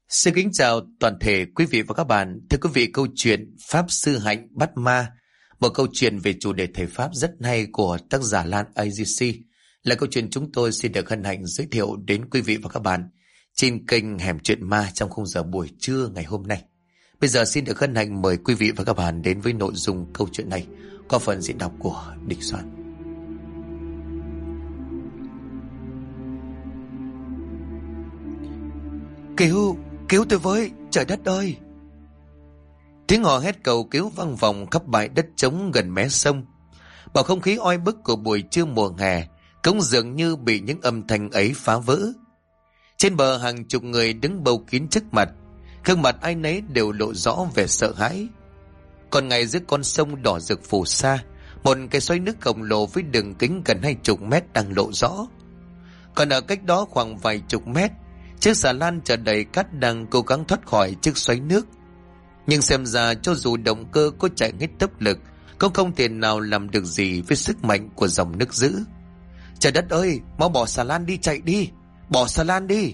Xin kính chào toàn thể quý vị và các bạn. Thưa quý vị, câu chuyện Pháp Sư Hạnh bắt ma, một câu chuyện về chủ đề thầy Pháp rất hay của tác giả Lan AGC, là câu chuyện chúng tôi xin được hân hạnh giới thiệu đến quý vị và các bạn trên kênh Hẻm Chuyện Ma trong khung giờ buổi trưa ngày hôm nay. Bây giờ xin được hân hạnh mời quý vị và các bạn đến với nội dung câu chuyện này qua phần diễn đọc của Đình Soạn. Cứu tôi với, trời đất ơi! Tiếng hò hét cầu cứu vang vọng khắp bãi đất trống gần mé sông. Bầu không khí oi bức của buổi trưa mùa hè cũng dường như bị những âm thanh ấy phá vỡ. Trên bờ hàng chục người đứng bầu kín trước mặt, gương mặt ai nấy đều lộ rõ vẻ sợ hãi. Còn ngay giữa con sông đỏ rực phù sa, một cái xoáy nước khổng lồ với đường kính gần 20 mét đang lộ rõ. Còn ở cách đó khoảng vài chục mét, chiếc xà lan chở đầy cát đang cố gắng thoát khỏi chiếc xoáy nước. Nhưng xem ra cho dù động cơ có chạy hết tốc lực, cũng không thể nào làm được gì với sức mạnh của dòng nước dữ. Trời đất ơi, mau bỏ xà lan đi, chạy đi, bỏ xà lan đi!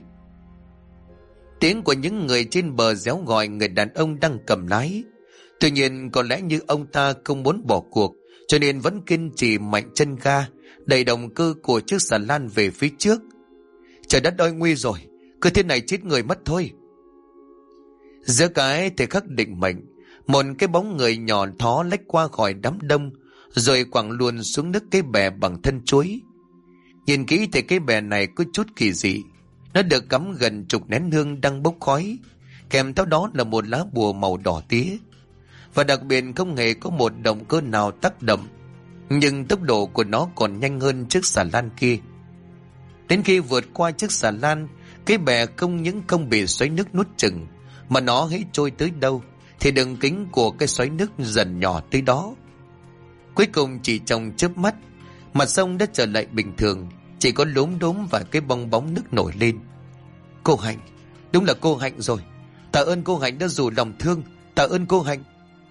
Tiếng của những người trên bờ réo gọi người đàn ông đang cầm lái. Tuy nhiên có lẽ như ông ta không muốn bỏ cuộc, cho nên vẫn kiên trì mạnh chân ga, đẩy động cơ của chiếc xà lan về phía trước. Trời đất ơi, nguy rồi, cứ thế này chết người mất thôi. Giữa cái thời khắc định mệnh, một cái bóng người nhỏ thó lách qua khỏi đám đông, rồi quẳng luôn xuống nước cái bè bằng thân chuối. Nhìn kỹ thì cái bè này có chút kỳ dị. Nó được cắm gần chục nén hương đang bốc khói, kèm theo đó là một lá bùa màu đỏ tía. Và đặc biệt không hề có một động cơ nào tác động, nhưng tốc độ của nó còn nhanh hơn chiếc xà lan kia. Đến khi vượt qua chiếc xà lan, cái bè không những không bị xoáy nước nuốt chửng, mà nó hãy trôi tới đâu thì đường kính của cái xoáy nước dần nhỏ tới đó. Cuối cùng chỉ trong chớp mắt, mặt sông đã trở lại bình thường, chỉ có lốm đốm vài cái bong bóng nước nổi lên. Cô Hạnh, đúng là cô Hạnh rồi. Tạ ơn cô Hạnh đã rủ lòng thương, tạ ơn cô Hạnh.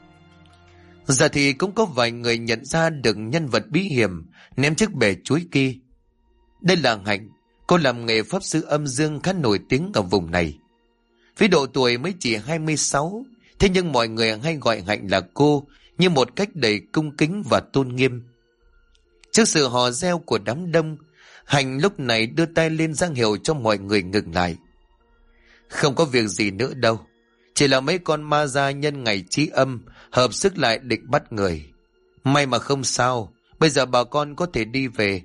Giờ thì cũng có vài người nhận ra được nhân vật bí hiểm ném chiếc bè chuối kia. Đây là Hạnh, cô làm nghề pháp sư âm dương khá nổi tiếng ở vùng này. Với độ tuổi mới chỉ 26, thế nhưng mọi người hay gọi Hạnh là cô như một cách đầy cung kính và tôn nghiêm. Trước sự hò reo của đám đông, Hạnh lúc này đưa tay lên ra hiệu cho mọi người ngừng lại. Không có việc gì nữa đâu, chỉ là mấy con ma gia nhân ngày chí âm hợp sức lại định bắt người. May mà không sao, bây giờ bà con có thể đi về.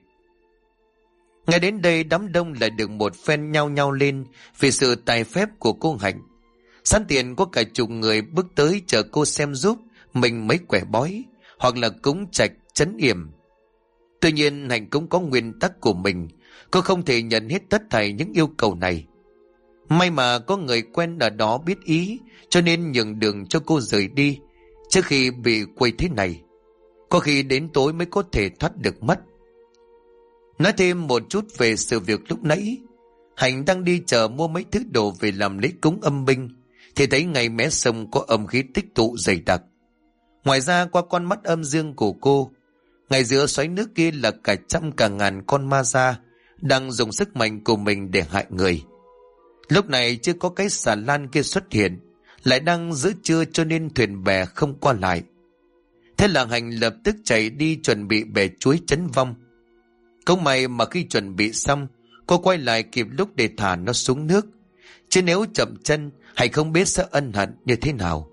Ngay đến đây đám đông lại được một phen nhao nhao lên vì sự tài phép của cô Hạnh. Sẵn tiện có cả chục người bước tới chờ cô xem giúp mình mấy quẻ bói hoặc là cúng trạch trấn yểm. Tuy nhiên Hạnh cũng có nguyên tắc của mình, cô không thể nhận hết tất thảy những yêu cầu này. May mà có người quen ở đó biết ý, cho nên nhường đường cho cô rời đi trước khi bị quay thế này. Có khi đến tối mới có thể thoát được mất. Nói thêm một chút về sự việc lúc nãy, Hạnh đang đi chợ mua mấy thứ đồ về làm lễ cúng âm binh, thì thấy ngay mé sông có âm khí tích tụ dày đặc. Ngoài ra qua con mắt âm dương của cô, ngay giữa xoáy nước kia là cả trăm cả ngàn con ma da đang dùng sức mạnh của mình để hại người. Lúc này chưa có cái xà lan kia xuất hiện, lại đang giữa trưa cho nên thuyền bè không qua lại. Thế là Hạnh lập tức chạy đi chuẩn bị bè chuối trấn vong. Không may mà khi chuẩn bị xong, cô quay lại kịp lúc để thả nó xuống nước. Chứ nếu chậm chân, Hạnh không biết sẽ ân hận như thế nào.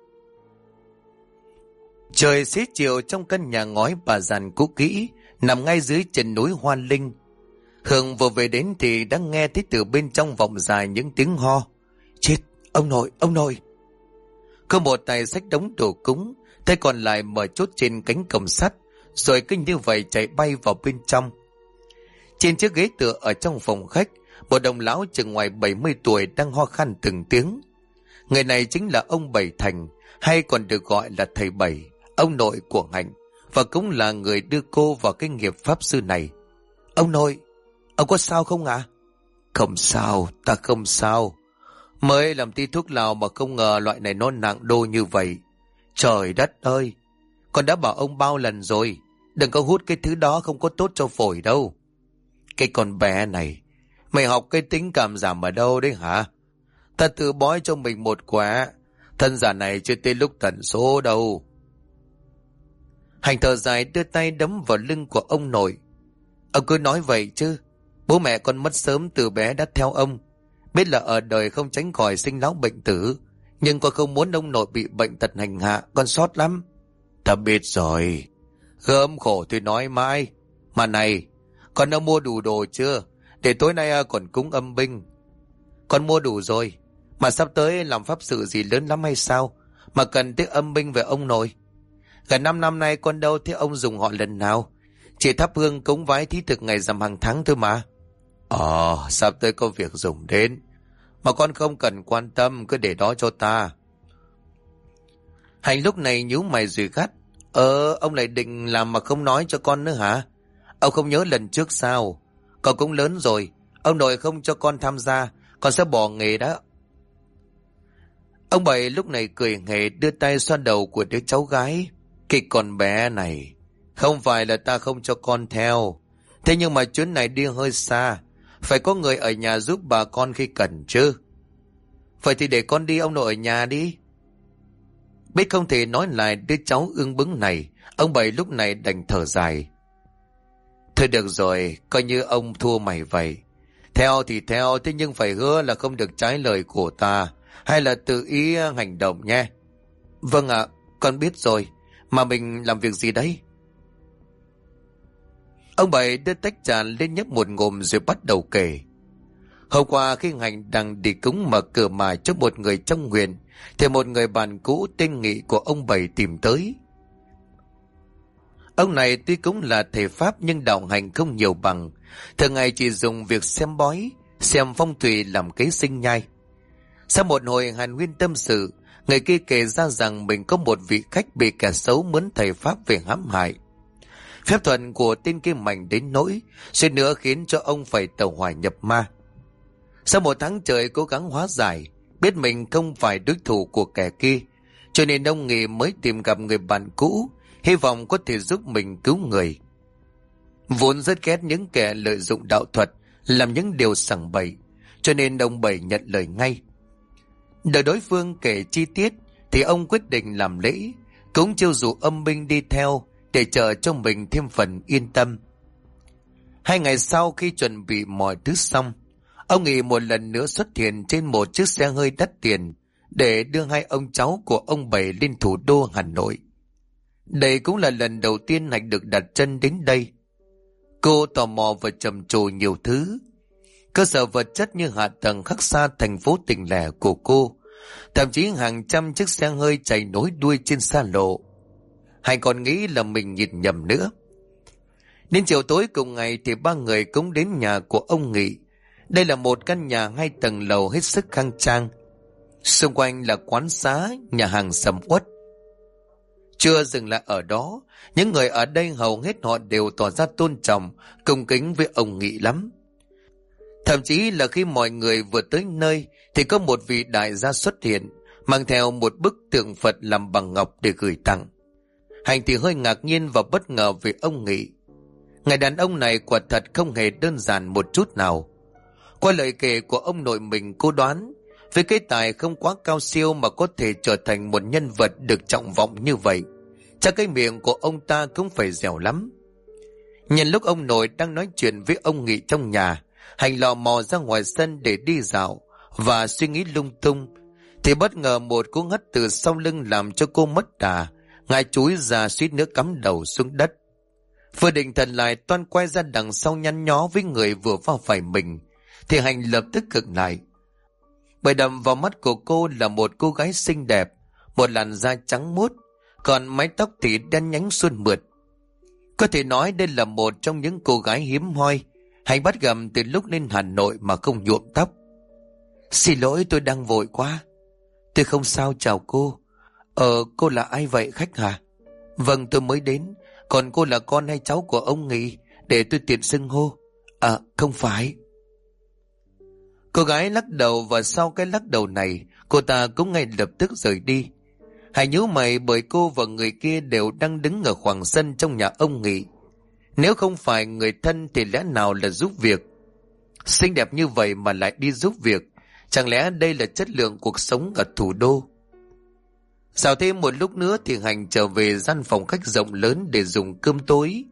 Trời xế chiều trong căn nhà ngói bà dàn cũ kỹ, nằm ngay dưới chân núi Hoa Linh. Hương vừa về đến thì đã nghe thấy từ bên trong vọng dài những tiếng ho. Chết, ông nội, ông nội! Có một tay xách đống đồ cúng, tay còn lại mở chốt trên cánh cổng sắt, rồi cứ như vậy chạy bay vào bên trong. Trên chiếc ghế tựa ở trong phòng khách, một ông lão chừng ngoài 70 tuổi đang ho khan từng tiếng. Người này chính là ông Bảy Thành, hay còn được gọi là thầy Bảy, ông nội của Hạnh, và cũng là người đưa cô vào cái nghiệp pháp sư này. Ông nội, ông có sao không ạ? Không sao, ta không sao. Mới làm tí thuốc lào mà không ngờ loại này nó nặng đô như vậy. Trời đất ơi, con đã bảo ông bao lần rồi, đừng có hút cái thứ đó, không có tốt cho phổi đâu. Cái con bé này, mày học cái tính cảm giảm ở đâu đấy hả? Ta tự bói cho mình một quả. Thân giả này chưa tới lúc tận số đâu. Hành thở dài đưa tay đấm vào lưng của ông nội. Ông cứ nói vậy chứ. Bố mẹ con mất sớm từ bé đã theo ông. Biết là ở đời không tránh khỏi sinh lão bệnh tử. Nhưng con không muốn ông nội bị bệnh tật hành hạ. Con xót lắm. Ta biết rồi. Gớm khổ thì nói mãi. Mà này, con đã mua đủ đồ chưa? Để tối nay còn cúng âm binh. Con mua đủ rồi. Mà sắp tới làm pháp sự gì lớn lắm hay sao? Mà cần tới âm binh về ông nội. Gần 5 năm nay con đâu thấy ông dùng họ lần nào. Chỉ thắp hương cúng vái thí thực ngày rằm hàng tháng thôi mà. Sắp tới có việc dùng đến. Mà con không cần quan tâm, cứ để đó cho ta. Hành lúc này nhíu mày rồi gắt. Ông lại định làm mà không nói cho con nữa hả? Ông không nhớ lần trước sao? Con cũng lớn rồi. Ông nội không cho con tham gia, con sẽ bỏ nghề đó. Ông Bảy lúc này cười nghề đưa tay xoa đầu của đứa cháu gái. Cái con bé này, không phải là ta không cho con theo. Thế nhưng mà chuyến này đi hơi xa. Phải có người ở nhà giúp bà con khi cần chứ. Vậy thì để con đi, ông nội ở nhà đi. Biết không thể nói lại đứa cháu ương bướng này, ông Bảy lúc này đành thở dài. Thôi được rồi, coi như ông thua mày vậy. Theo thì theo, thế nhưng phải hứa là không được trái lời của ta, hay là tự ý hành động nhé. Vâng ạ, con biết rồi. Mà mình làm việc gì đấy? Ông Bảy đưa tách trà lên nhấp một ngụm rồi bắt đầu kể. Hôm qua khi Hành đang đi cúng mở cửa mà cho một người trong huyện, thì một người bạn cũ tên Nghị của ông Bảy tìm tới. Ông này tuy cũng là thầy Pháp nhưng đạo hành không nhiều bằng. Thường ngày chỉ dùng việc xem bói, xem phong thủy làm kế sinh nhai. Sau một hồi hàn huyên tâm sự, người kia kể ra rằng mình có một vị khách bị kẻ xấu mướn thầy Pháp về hãm hại. Phép thuật của tên kia mạnh đến nỗi suýt nữa khiến cho ông phải tẩu hỏa nhập ma. Sau 1 tháng trời cố gắng hóa giải, biết mình không phải đối thủ của kẻ kia, cho nên ông Nghị mới tìm gặp người bạn cũ, hy vọng có thể giúp mình cứu người. Vốn rất ghét những kẻ lợi dụng đạo thuật làm những điều sằng bậy, cho nên ông Bảy nhận lời ngay. Đợi đối phương kể chi tiết thì ông quyết định làm lễ, cũng chiêu dụ âm binh đi theo để chờ cho mình thêm phần yên tâm. 2 ngày sau khi chuẩn bị mọi thứ xong, ông Nghị một lần nữa xuất hiện trên một chiếc xe hơi đắt tiền để đưa 2 ông cháu của ông Bảy lên thủ đô Hà Nội. Đây cũng là lần đầu tiên Hạnh được đặt chân đến đây. Cô tò mò và trầm trồ nhiều thứ. Cơ sở vật chất như hạ tầng khác xa thành phố tỉnh lẻ của cô, thậm chí hàng trăm chiếc xe hơi chạy nối đuôi trên xa lộ. Hạnh còn nghĩ là mình nhìn nhầm nữa. Đến chiều tối cùng ngày thì 3 người cũng đến nhà của ông Nghị. Đây là một căn nhà 2 tầng lầu hết sức khang trang. Xung quanh là quán xá, nhà hàng sầm uất. Chưa dừng lại ở đó, những người ở đây hầu hết họ đều tỏ ra tôn trọng, cung kính với ông Nghị lắm. Thậm chí là khi mọi người vừa tới nơi thì có một vị đại gia xuất hiện, mang theo một bức tượng Phật làm bằng ngọc để gửi tặng. Hành thì hơi ngạc nhiên và bất ngờ về ông Nghị. Người đàn ông này quả thật không hề đơn giản một chút nào. Qua lời kể của ông nội mình, cô đoán với cái tài không quá cao siêu mà có thể trở thành một nhân vật được trọng vọng như vậy, chắc cái miệng của ông ta cũng phải dẻo lắm. Nhân lúc ông nội đang nói chuyện với ông Nghị trong nhà, Hành lò mò ra ngoài sân để đi dạo và suy nghĩ lung tung, thì bất ngờ một cú ngất từ sau lưng làm cho cô mất đà, ngã chúi ra suýt nữa cắm đầu xuống đất. Vừa định thần lại toan quay ra đằng sau nhăn nhó với người vừa va phải mình, thì Hành lập tức khựng lại. Bởi đập vào mắt của cô là một cô gái xinh đẹp, một làn da trắng muốt, còn mái tóc thì đen nhánh suôn mượt. Có thể nói đây là một trong những cô gái hiếm hoi Hành bắt gặp từ lúc lên Hà Nội mà không nhuộm tóc. Xin lỗi, tôi đang vội quá. Tôi không sao, chào cô. Cô là ai vậy khách hả? Vâng, tôi mới đến. Còn cô là con hay cháu của ông Nghị, để tôi tiện xưng hô? Không phải. Cô gái lắc đầu, và sau cái lắc đầu này, cô ta cũng ngay lập tức rời đi. Hải nhíu mày bởi cô và người kia đều đang đứng ở khoảng sân trong nhà ông Nghị. Nếu không phải người thân thì lẽ nào là giúp việc. Xinh đẹp như vậy mà lại đi giúp việc, Chẳng lẽ đây là chất lượng cuộc sống ở thủ đô? Sau thêm một lúc nữa thì Hành trở về gian phòng khách rộng lớn để dùng cơm tối.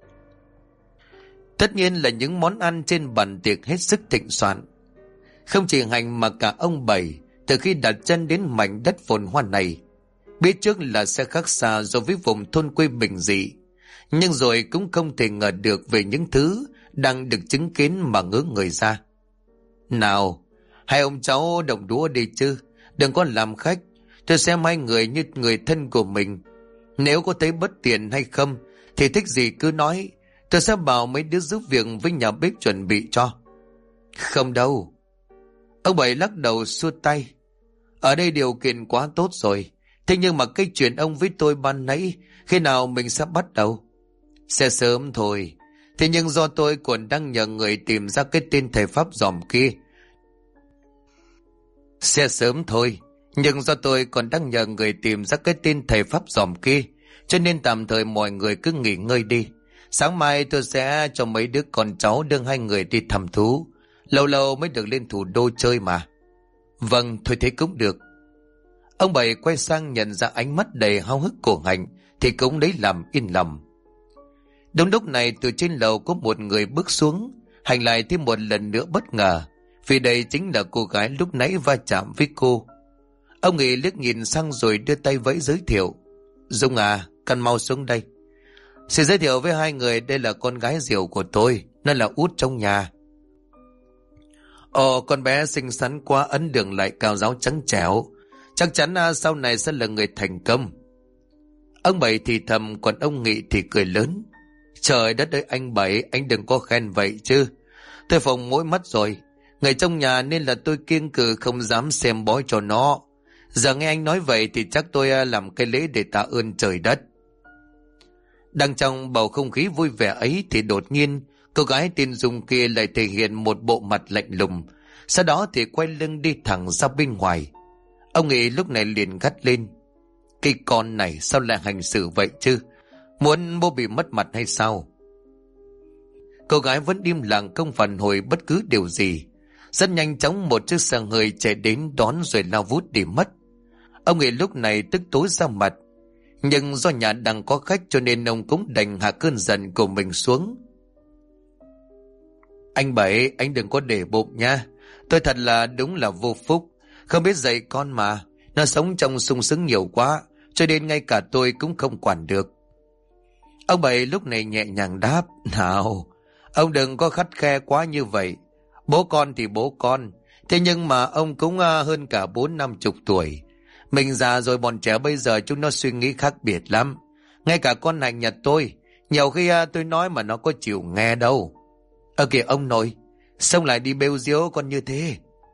Tất nhiên là những món ăn trên bàn tiệc hết sức thịnh soạn. Không chỉ Hành mà cả ông Bảy, từ khi đặt chân đến mảnh đất phồn hoa này, biết trước là sẽ khác xa so với vùng thôn quê bình dị, nhưng rồi cũng không thể ngờ được về những thứ đang được chứng kiến mà ngớ người ra. Nào, hai ông cháu động đũa đi chứ, đừng có làm khách. Tôi xem hai người như người thân của mình. Nếu có thấy bất tiện hay không thì thích gì cứ nói, tôi sẽ bảo mấy đứa giúp việc với nhà bếp chuẩn bị cho. Không đâu. Ông Bảy lắc đầu xua tay. Ở đây điều kiện quá tốt rồi. Thế nhưng mà cái chuyện ông với tôi ban nãy, khi nào mình sẽ bắt đầu? Sẽ sớm thôi. Thế nhưng do tôi còn đang nhờ người tìm ra cái tên thầy Pháp giòm kia. Sẽ sớm thôi. Nhưng do tôi còn đang nhờ người tìm ra cái tên thầy Pháp giòm kia, cho nên tạm thời mọi người cứ nghỉ ngơi đi. Sáng mai tôi sẽ cho mấy đứa con cháu đưa hai người đi thăm thú. Lâu lâu mới được lên thủ đô chơi mà. Vâng, thôi thế cũng được. Ông Bảy quay sang nhận ra ánh mắt đầy háo hức của Hạnh thì cũng lấy làm yên lòng. Đúng lúc này từ trên lầu có một người bước xuống. Hạnh lại thêm một lần nữa bất ngờ, vì đây chính là cô gái lúc nãy va chạm với cô. Ông Nghị liếc nhìn sang rồi đưa tay vẫy giới thiệu. Dung à, cần mau xuống đây. Xin giới thiệu với hai người, đây là con gái Diệu của tôi, nó là út trong nhà. Ồ, con bé xinh xắn quá, ấn đường lại cao ráo trắng trẻo. Chắc chắn sau này sẽ là người thành công. Ông Bảy thì thầm, còn ông Nghị thì cười lớn. Trời đất ơi anh Bảy, anh đừng có khen vậy chứ. Tôi phồng mỗi mắt rồi. Người trong nhà nên là tôi kiêng cự không dám xem bói cho nó. Giờ nghe anh nói vậy thì chắc tôi làm cái lễ để tạ ơn trời đất. Đang trong bầu không khí vui vẻ ấy thì đột nhiên cô gái tên Dung kia lại thể hiện một bộ mặt lạnh lùng, sau đó thì quay lưng đi thẳng ra bên ngoài. Ông Nghị lúc này liền gắt lên. Cái con này sao lại hành xử vậy chứ? Muốn bố bị mất mặt hay sao? Cô gái vẫn im lặng không phản hồi bất cứ điều gì. Rất nhanh chóng một chiếc xe hơi chạy đến đón rồi lao vút đi mất. Ông Nghị lúc này tức tối ra mặt, nhưng do nhà đang có khách cho nên ông cũng đành hạ cơn giận của mình xuống. Anh Bảy, anh đừng có để bụng nha. Tôi thật là đúng là vô phúc, không biết dạy con mà. Nó sống trong sung sướng nhiều quá, cho nên ngay cả tôi cũng không quản được. Ông Bảy lúc này nhẹ nhàng đáp. Nào, ông đừng có khắt khe quá như vậy. Bố con thì bố con, thế nhưng mà ông cũng hơn cả 40-50 tuổi. Mình già rồi, bọn trẻ bây giờ chúng nó suy nghĩ khác biệt lắm. Ngay cả con Hạnh nhà tôi, nhiều khi tôi nói mà nó có chịu nghe đâu. Kìa ông nội, sao lại đi bêu diếu con như thế?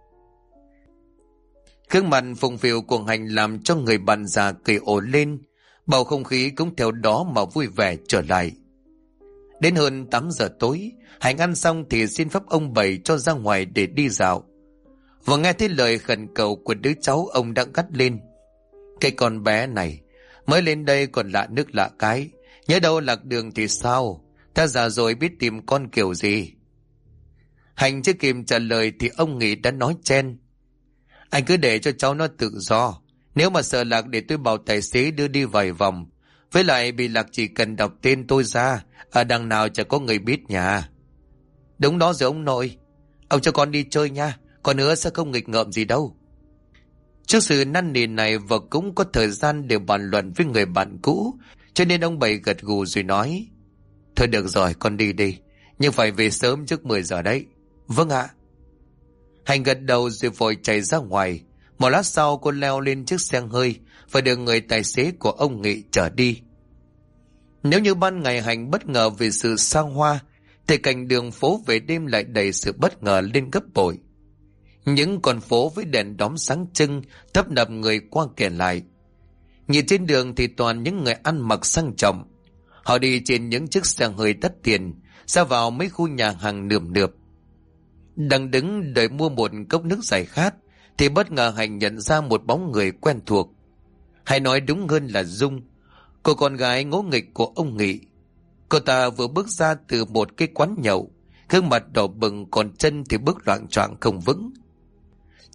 Gương mặt phùng phìu của Hạnh làm cho người bạn già cười ồ lên. Bầu không khí cũng theo đó mà vui vẻ trở lại. Đến hơn 8 giờ tối, Hạnh ăn xong thì xin phép ông Bảy cho ra ngoài để đi dạo. Và nghe thấy lời khẩn cầu của đứa cháu, ông đã gắt lên. Cái con bé này mới lên đây còn lạ nước lạ cái, nhớ đâu lạc đường thì sao? Ta già rồi biết tìm con kiểu gì? Hạnh chưa kịp trả lời thì ông Nghị đã nói chen. Anh cứ để cho cháu nó tự do. Nếu mà sợ lạc để tôi bảo tài xế đưa đi vài vòng. Với lại bị lạc chỉ cần đọc tên tôi ra, ở đằng nào chả có người biết nhà. Đúng đó rồi ông nội. Ông cho con đi chơi nha, còn nữa sẽ không nghịch ngợm gì đâu. Trước sự năn nỉ này và cũng có thời gian để bàn luận với người bạn cũ, cho nên ông Bảy gật gù rồi nói. Thôi được rồi, con đi đi, nhưng phải về sớm trước 10 giờ đấy. Vâng ạ. Hạnh gật đầu rồi vội chạy ra ngoài. Một lát sau cô leo lên chiếc xe hơi và được người tài xế của ông Nghị chở đi. Nếu như ban ngày Hạnh bất ngờ về sự xa hoa, thì cảnh đường phố về đêm lại đầy sự bất ngờ lên gấp bội. Những con phố với đèn đóm sáng trưng tấp nập người qua kẻ lại. Nhìn trên đường thì toàn những người ăn mặc sang trọng. Họ đi trên những chiếc xe hơi đắt tiền, ra vào mấy khu nhà hàng nườm nượp. Đang đứng đợi mua một cốc nước giải khát thì bất ngờ Hạnh nhận ra một bóng người quen thuộc. Hay nói đúng hơn là Dung, cô con gái ngỗ nghịch của ông Nghị. Cô ta vừa bước ra từ một cái quán nhậu, gương mặt đỏ bừng, còn chân thì bước loạng choạng không vững.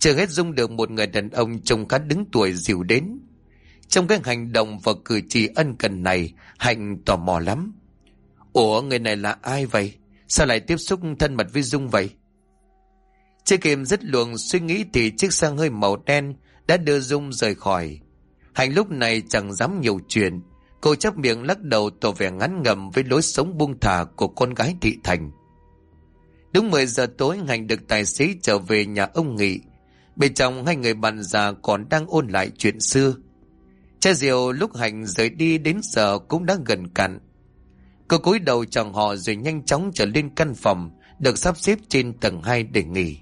Chưa hết Dung được một người đàn ông trông khá đứng tuổi dìu đến. Trong cái hành động và cử chỉ ân cần này, Hạnh tò mò lắm. Ủa, người này là ai vậy? Sao lại tiếp xúc thân mật với Dung vậy? Chưa kịp dứt luồng suy nghĩ thì chiếc xe hơi màu đen đã đưa Dung rời khỏi. Hạnh lúc này chẳng dám nhiều chuyện. Cô chắp miệng lắc đầu tỏ vẻ ngán ngẩm với lối sống buông thả của con gái thị thành. Đúng 10 giờ tối, Hạnh được tài xế trở về nhà ông Nghị. Bên trong, hai người bạn già còn đang ôn lại chuyện xưa. Chai rượu lúc Hạnh rời đi đến giờ cũng đã gần cạn. Cô cúi đầu chào họ rồi nhanh chóng trở lên căn phòng được sắp xếp trên tầng 2 để nghỉ.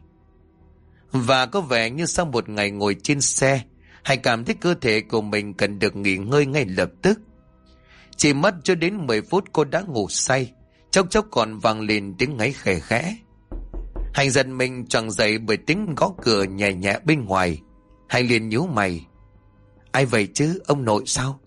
Và có vẻ như sau một ngày ngồi trên xe, Hạnh cảm thấy cơ thể của mình cần được nghỉ ngơi ngay lập tức. Chỉ mất cho đến 10 phút cô đã ngủ say, chốc chốc còn vang lên tiếng ngáy khẽ khẽ. Hạnh giật mình choàng dậy bởi tiếng gõ cửa nhẹ nhẹ bên ngoài. Hạnh liền nhíu mày. Ai vậy chứ, ông nội sao?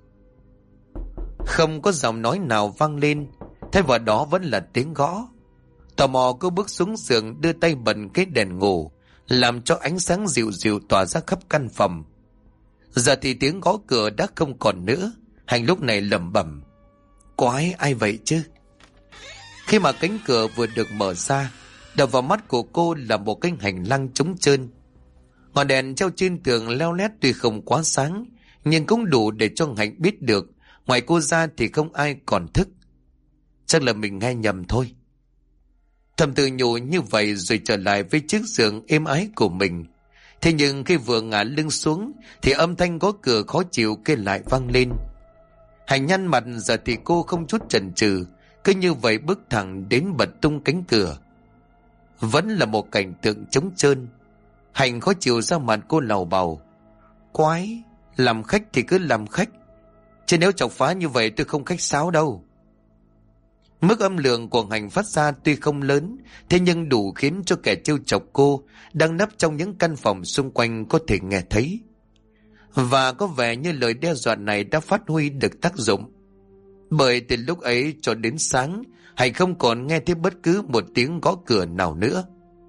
Không có giọng nói nào vang lên, thay vào đó vẫn là tiếng gõ. Tò mò cô bước xuống giường, đưa tay bật cái đèn ngủ, làm cho ánh sáng dịu dịu tỏa ra khắp căn phòng. Giờ thì tiếng gõ cửa đã không còn nữa. Hạnh lúc này lẩm bẩm. Quái, ai vậy chứ? Khi mà cánh cửa vừa được mở ra, đập vào mắt của cô là một cái hành lang trống trơn. Ngọn đèn treo trên tường leo lét tuy không quá sáng, nhưng cũng đủ để cho Hạnh biết được ngoài cô ra thì không ai còn thức. Chắc là mình nghe nhầm thôi. Thầm tự nhủ như vậy rồi trở lại với chiếc giường êm ái của mình. Thế nhưng khi vừa ngả lưng xuống thì âm thanh gõ cửa khó chịu kia lại vang lên. Hạnh nhăn mặt, giờ thì cô không chút chần chừ, cứ như vậy bước thẳng đến bật tung cánh cửa. Vẫn là một cảnh tượng trống trơn. Hạnh khó chịu ra mặt, cô lầu bầu. Quái, làm khách thì cứ làm khách, chứ nếu chọc phá như vậy tôi không khách sáo đâu. Mức âm lượng của Hạnh phát ra tuy không lớn, thế nhưng đủ khiến cho kẻ trêu chọc cô đang nấp trong những căn phòng xung quanh có thể nghe thấy. Và có vẻ như lời đe dọa này đã phát huy được tác dụng. Bởi từ lúc ấy cho đến sáng, Hạnh không còn nghe thấy bất cứ một tiếng gõ cửa nào nữa.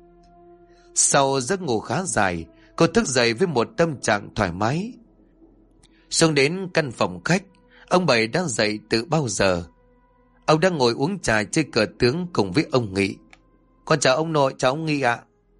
Sau giấc ngủ khá dài, cô thức dậy với một tâm trạng thoải mái. Xuống đến căn phòng khách, ông Bảy đã dậy từ bao giờ. Ông đang ngồi uống trà chơi cờ tướng cùng với ông Nghị. Con chào ông nội, chào ông Nghị ạ.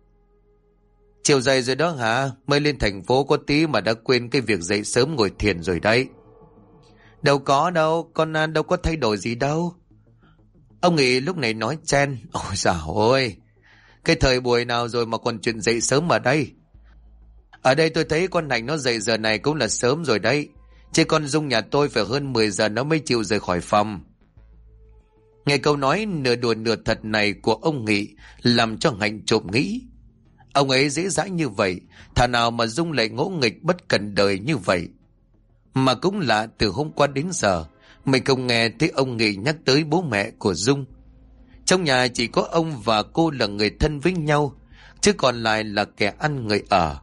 Chiều dậy rồi đó hả? Mới lên thành phố có tí mà đã quên cái việc dậy sớm ngồi thiền rồi đấy. Đâu có đâu, con đâu có thay đổi gì đâu. Ông Nghị lúc này nói chen. Ôi dào ôi, cái thời buổi nào rồi mà còn chuyện dậy sớm ở đây? Ở đây tôi thấy con Hạnh nó dậy giờ này cũng là sớm rồi đấy. Chứ con Dung nhà tôi phải hơn 10 giờ nó mới chịu rời khỏi phòng. Nghe câu nói nửa đùa nửa thật này của ông Nghị làm cho Hạnh trộm nghĩ. Ông ấy dễ dãi như vậy, thà nào mà Dung lại ngỗ nghịch bất cần đời như vậy. Mà cũng lạ, từ hôm qua đến giờ mình không nghe thấy ông Nghị nhắc tới bố mẹ của Dung. Trong nhà chỉ có ông và cô là người thân với nhau, chứ còn lại là kẻ ăn người ở.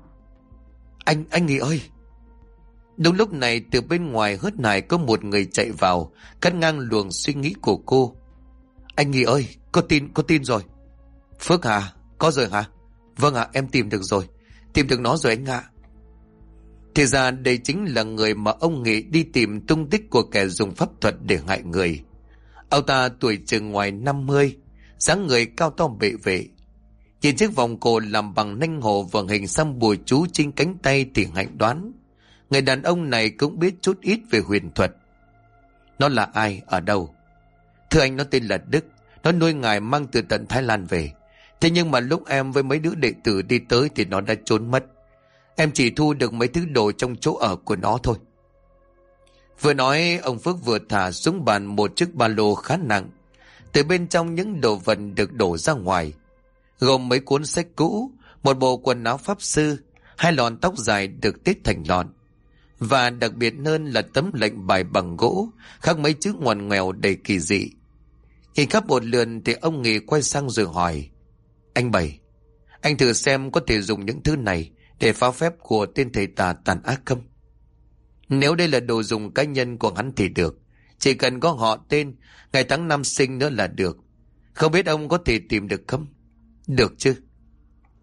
Anh Nghị ơi! Đúng lúc này từ bên ngoài hớt hải có một người chạy vào, cắt ngang luồng suy nghĩ của cô. Anh Nghị ơi, có tin rồi. Phước hả? Có rồi hả? Vâng ạ, em tìm được rồi. Tìm được nó rồi anh ạ. Thì ra đây chính là người mà ông Nghị đi tìm tung tích của kẻ dùng pháp thuật để hại người. Ông ta tuổi chừng ngoài 50, dáng người cao to bệ vệ. Nhìn chiếc vòng cổ làm bằng nanh hồ vầng hình xăm bùa chú trên cánh tay thì Hạnh đoán người đàn ông này cũng biết chút ít về huyền thuật. Nó là ai, ở đâu? Thưa anh, nó tên là Đức. Nó nuôi ngài mang từ tận Thái Lan về. Thế nhưng mà lúc em với mấy đứa đệ tử đi tới thì nó đã trốn mất. Em chỉ thu được mấy thứ đồ trong chỗ ở của nó thôi. Vừa nói, ông Phước vừa thả xuống bàn một chiếc ba lô khá nặng. Từ bên trong những đồ vật được đổ ra ngoài, gồm mấy cuốn sách cũ, một bộ quần áo pháp sư, 2 lọn tóc dài được tết thành lọn, và đặc biệt hơn là tấm lệnh bài bằng gỗ khắc mấy chữ ngoằn ngoèo đầy kỳ dị. Nhìn khắp một lượt thì ông Nghị quay sang rồi hỏi. Anh Bảy, anh thử xem có thể dùng những thứ này để phá phép của tên thầy tà tàn ác không? Nếu đây là đồ dùng cá nhân của hắn thì được, chỉ cần có họ tên, ngày tháng năm sinh nữa là được. Không biết ông có thể tìm được không? Được chứ?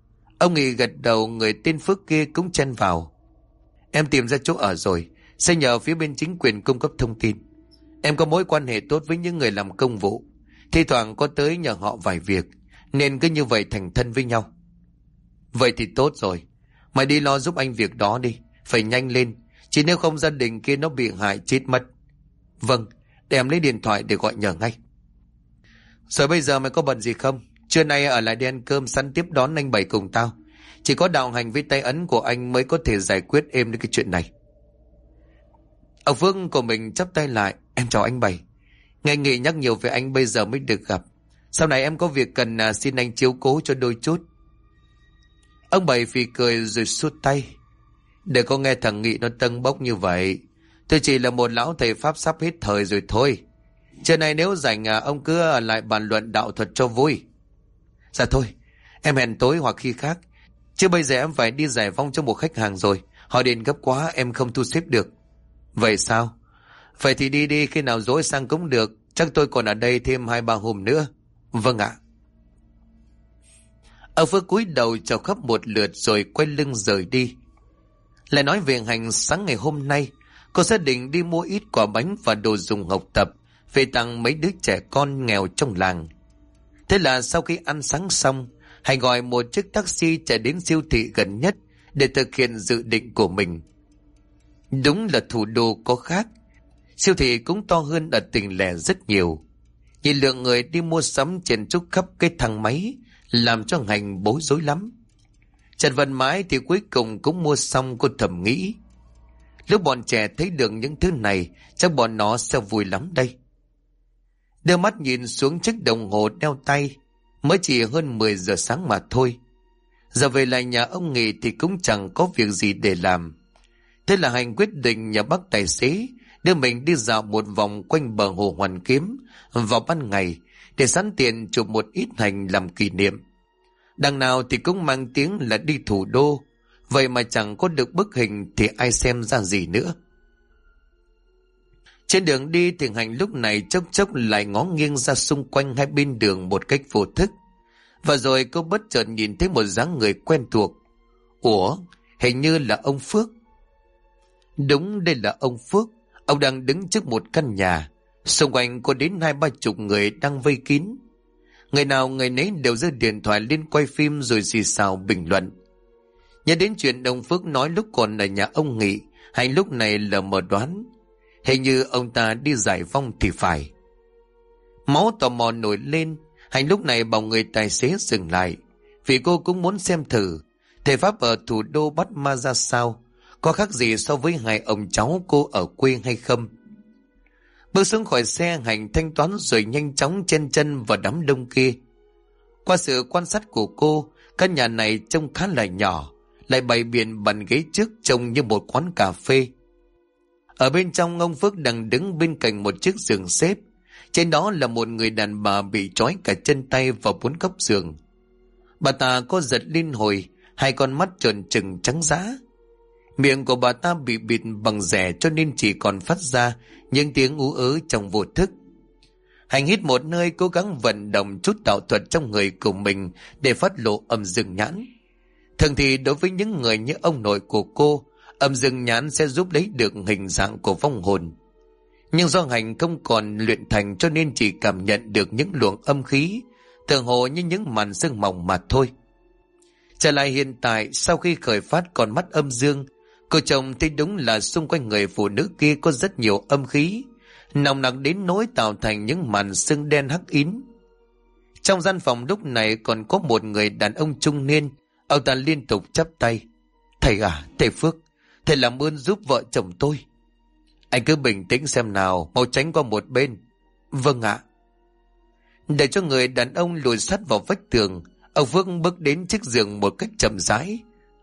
Ông Nghị gật đầu, người tên Phước kia cũng chen vào. Em tìm ra chỗ ở rồi, sẽ nhờ phía bên chính quyền cung cấp thông tin. Em có mối quan hệ tốt với những người làm công vụ, thi thoảng có tới nhờ họ vài việc, nên cứ như vậy thành thân với nhau. Vậy thì tốt rồi, mày đi lo giúp anh việc đó đi, phải nhanh lên, chỉ nếu không gia đình kia nó bị hại chết mất. Vâng, để em lấy điện thoại để gọi nhờ ngay. Rồi bây giờ mày có bận gì không? Trưa nay ở lại đi ăn cơm sẵn tiếp đón anh Bảy cùng tao. Chỉ có đạo hành với tay ấn của anh mới có thể giải quyết êm được cái chuyện này. Ông Phương của mình chắp tay lại. Em chào anh Bảy. Nghe Nghị nhắc nhiều về anh bây giờ mới được gặp. Sau này em có việc cần xin anh chiếu cố cho đôi chút. Ông Bảy phì cười rồi xua tay. Để có nghe thằng Nghị nó tâng bốc như vậy. Tôi chỉ là một lão thầy Pháp sắp hết thời rồi thôi. Trưa nay nếu rảnh ông cứ ở lại bàn luận đạo thuật cho vui. Dạ thôi, em hẹn tối hoặc khi khác. Chứ bây giờ em phải đi giải vong cho một khách hàng rồi. Họ đến gấp quá em không thu xếp được. Vậy sao? Vậy thì đi đi, khi nào dối sang cũng được. Chắc tôi còn ở đây thêm 2-3 hôm nữa. Vâng ạ. Ông Phước cúi đầu chào khắp một lượt rồi quay lưng rời đi. Lại nói về hành sáng ngày hôm nay, cô sẽ định đi mua ít quả bánh và đồ dùng học tập về tặng mấy đứa trẻ con nghèo trong làng. Thế là sau khi ăn sáng xong, Hành gọi một chiếc taxi chạy đến siêu thị gần nhất để thực hiện dự định của mình. Đúng là thủ đô có khác, siêu thị cũng to hơn ở tỉnh lẻ rất nhiều. Nhìn lượng người đi mua sắm chen chúc khắp cái thang máy làm cho Hành bối rối lắm. Chật vật mãi thì cuối cùng cũng mua xong, cô thầm nghĩ. Lúc bọn trẻ thấy được những thứ này, chắc bọn nó sẽ vui lắm đây. Đưa mắt nhìn xuống chiếc đồng hồ đeo tay, mới chỉ hơn 10 giờ sáng mà thôi. Giờ về lại nhà ông Nghị thì cũng chẳng có việc gì để làm. Thế là Hành quyết định nhờ bác tài xế đưa mình đi dạo một vòng quanh bờ hồ Hoàn Kiếm vào ban ngày để sẵn tiền chụp một ít Hành làm kỷ niệm. Đằng nào thì cũng mang tiếng là đi thủ đô, vậy mà chẳng có được bức hình thì ai xem ra gì nữa. Trên đường đi thì Hành lúc này chốc chốc lại ngó nghiêng ra xung quanh hai bên đường một cách vô thức. Và rồi cô bất chợt nhìn thấy một dáng người quen thuộc. Ủa, hình như là ông Phước. Đúng, đây là ông Phước. Ông đang đứng trước một căn nhà. Xung quanh có đến 20-30 người đang vây kín. Người nào người nấy đều giơ điện thoại lên quay phim rồi xì xào bình luận. Nhớ đến chuyện ông Phước nói lúc còn ở nhà ông Nghị, Hành lúc này lờ mờ đoán. Hình như ông ta đi giải vong thì phải. Máu tò mò nổi lên, Hành lúc này bảo người tài xế dừng lại, vì cô cũng muốn xem thử thầy Pháp ở thủ đô bắt ma ra sao, có khác gì so với hai ông cháu cô ở quê hay không. Bước xuống khỏi xe, Hành thanh toán rồi nhanh chóng chen chân vào đám đông kia. Qua sự quan sát của cô, căn nhà này trông khá là nhỏ, lại bày biện bàn ghế trước trông như một quán cà phê. Ở bên trong, ông Phước đang đứng bên cạnh một chiếc giường xếp. Trên đó là một người đàn bà bị trói cả chân tay vào 4 góc giường. Bà ta có giật liên hồi, hai con mắt tròn trừng trắng dã. Miệng của bà ta bị bịt bằng rẻ cho nên chỉ còn phát ra những tiếng ú ớ trong vô thức. Hành hít một hơi, cố gắng vận động chút đạo thuật trong người của mình để phát lộ âm dương nhãn. Thường thì đối với những người như ông nội của cô, âm dương nhãn sẽ giúp lấy được hình dạng của vong hồn. Nhưng do Hành không còn luyện thành cho nên chỉ cảm nhận được những luồng âm khí, tường hồ như những màn sương mỏng mà thôi. Trở lại hiện tại, sau khi khởi phát con mắt âm dương, cô chồng thấy đúng là xung quanh người phụ nữ kia có rất nhiều âm khí, nồng nặc đến nỗi tạo thành những màn sương đen hắc ín. Trong gian phòng lúc này còn có một người đàn ông trung niên, ông ta liên tục chắp tay. Thầy à, thầy Phước, thầy làm ơn giúp vợ chồng tôi. Anh cứ bình tĩnh xem nào, mau tránh qua một bên. Vâng ạ. Để cho người đàn ông lùi sát vào vách tường, ông Phước bước đến chiếc giường một cách chậm rãi.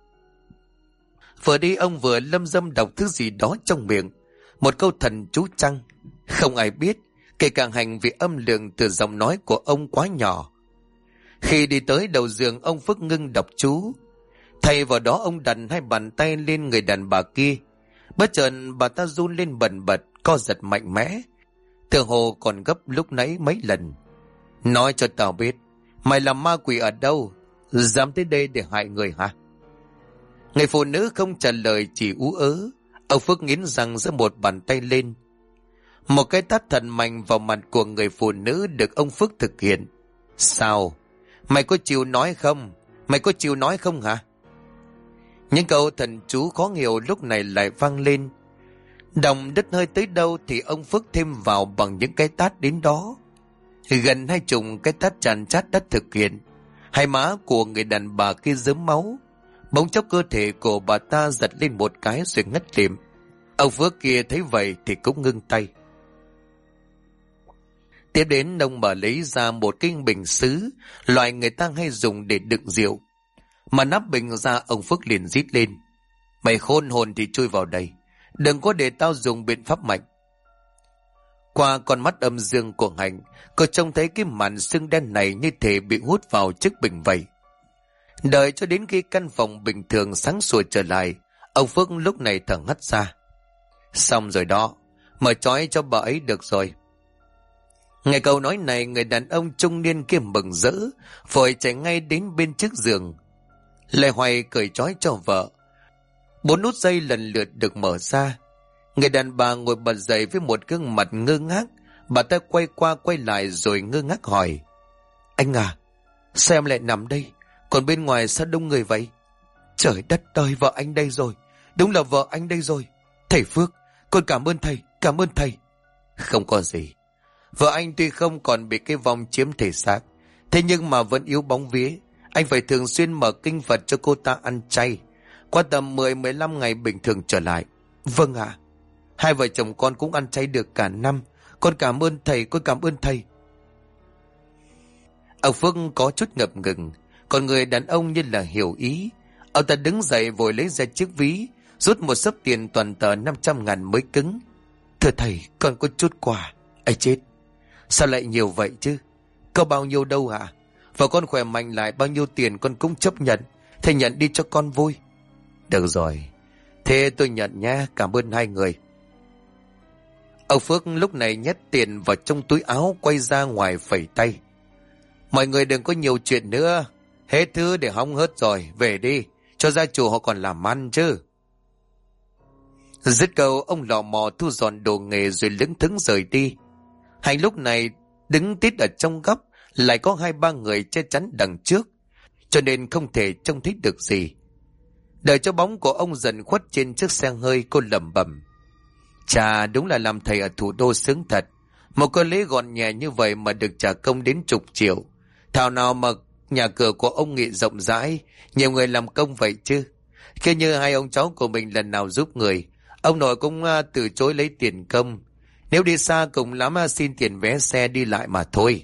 Vừa đi ông vừa lâm dâm đọc thứ gì đó trong miệng, một câu thần chú trăng. Không ai biết, kể cả Hành, vì âm lượng từ giọng nói của ông quá nhỏ. Khi đi tới đầu giường, ông Phước ngưng đọc chú. Thay vào đó ông đặt hai bàn tay lên người đàn bà kia. Bất chợt bà ta run lên bần bật, co giật mạnh mẽ, tựa hồ còn gấp lúc nãy mấy lần. Nói cho tao biết, mày là ma quỷ ở đâu? Dám tới đây để hại người hả? Người phụ nữ không trả lời, chỉ ú ớ. Ông Phước nghiến răng giơ một bàn tay lên. Một cái tát thật mạnh vào mặt của người phụ nữ được ông Phước thực hiện. Sao? Mày có chịu nói không? Mày có chịu nói không hả? Những câu thần chú khó hiểu lúc này lại vang lên. Đồng đất hơi tới đâu thì ông Phước thêm vào bằng những cái tát đến đó. Gần 20 cái tát chàn chát đã thực hiện. Hai má của người đàn bà kia rớm máu. Bỗng chốc cơ thể của bà ta giật lên một cái rồi ngất lịm. Ông Phước kia thấy vậy thì cũng ngưng tay. Tiếp đến ông bà lấy ra một cái bình sứ, loại người ta hay dùng để đựng rượu. Mà nắp bình ra, ông Phước liền rít lên. Mày khôn hồn thì chui vào đây, đừng có để tao dùng biện pháp mạnh. Qua con mắt âm dương của Hạnh, cô trông thấy cái màn sương đen này như thể bị hút vào chiếc bình vậy. Đợi cho đến khi căn phòng bình thường sáng sủa trở lại, ông Phước lúc này thở hắt ra. Xong rồi đó, mở trói cho bà ấy được rồi. Nghe câu nói này, người đàn ông trung niên kia mừng rỡ, vội chạy ngay đến bên trước giường. Lê Hoài cởi trói cho vợ. 4 nút dây lần lượt được mở ra. Người đàn bà ngồi bật dậy với một gương mặt ngơ ngác. Bà ta quay qua quay lại rồi ngơ ngác hỏi. Anh à, sao em lại nằm đây? Còn bên ngoài sao đông người vậy? Trời đất ơi, vợ anh đây rồi. Đúng là vợ anh đây rồi. Thầy Phước, con cảm ơn thầy, cảm ơn thầy. Không có gì. Vợ anh tuy không còn bị cái vong chiếm thể xác, thế nhưng mà vẫn yếu bóng vía. Anh phải thường xuyên mở kinh Phật cho cô ta ăn chay. Qua tầm 10-15 ngày bình thường trở lại. Vâng ạ. Hai vợ chồng con cũng ăn chay được cả năm. Con cảm ơn thầy, con cảm ơn thầy. Ông Phước có chút ngập ngừng, còn người đàn ông như là hiểu ý. Ông ta đứng dậy vội lấy ra chiếc ví, rút một xấp tiền toàn tờ 500.000 mới cứng. Thưa thầy, con có chút quà. Ây chết, sao lại nhiều vậy chứ? Có bao nhiêu đâu hả? Vợ con khỏe mạnh lại bao nhiêu tiền con cũng chấp nhận. Thầy nhận đi cho con vui. Được rồi, thế tôi nhận nha, cảm ơn hai người. Ông Phước lúc này nhét tiền vào trong túi áo, quay ra ngoài phẩy tay. Mọi người đừng có nhiều chuyện nữa, hết thứ để hóng hớt rồi, về đi, cho gia chủ họ còn làm ăn chứ. Dứt câu, ông lò mò thu dọn đồ nghề rồi lững thững rời đi. Hành lúc này đứng tít ở trong góc, lại có 2-3 người che chắn đằng trước, cho nên không thể trông thấy được gì. Đợi cho bóng của ông dần khuất trên chiếc xe hơi, cô lẩm bẩm. Chà, đúng là làm thầy ở thủ đô sướng thật. Một cái lễ gọn nhẹ như vậy mà được trả công đến chục triệu. Thảo nào mà nhà cửa của ông Nghị rộng rãi, nhiều người làm công vậy chứ. Khi như hai ông cháu của mình lần nào giúp người, ông nội cũng từ chối lấy tiền công. Nếu đi xa cùng lắm xin tiền vé xe đi lại mà thôi.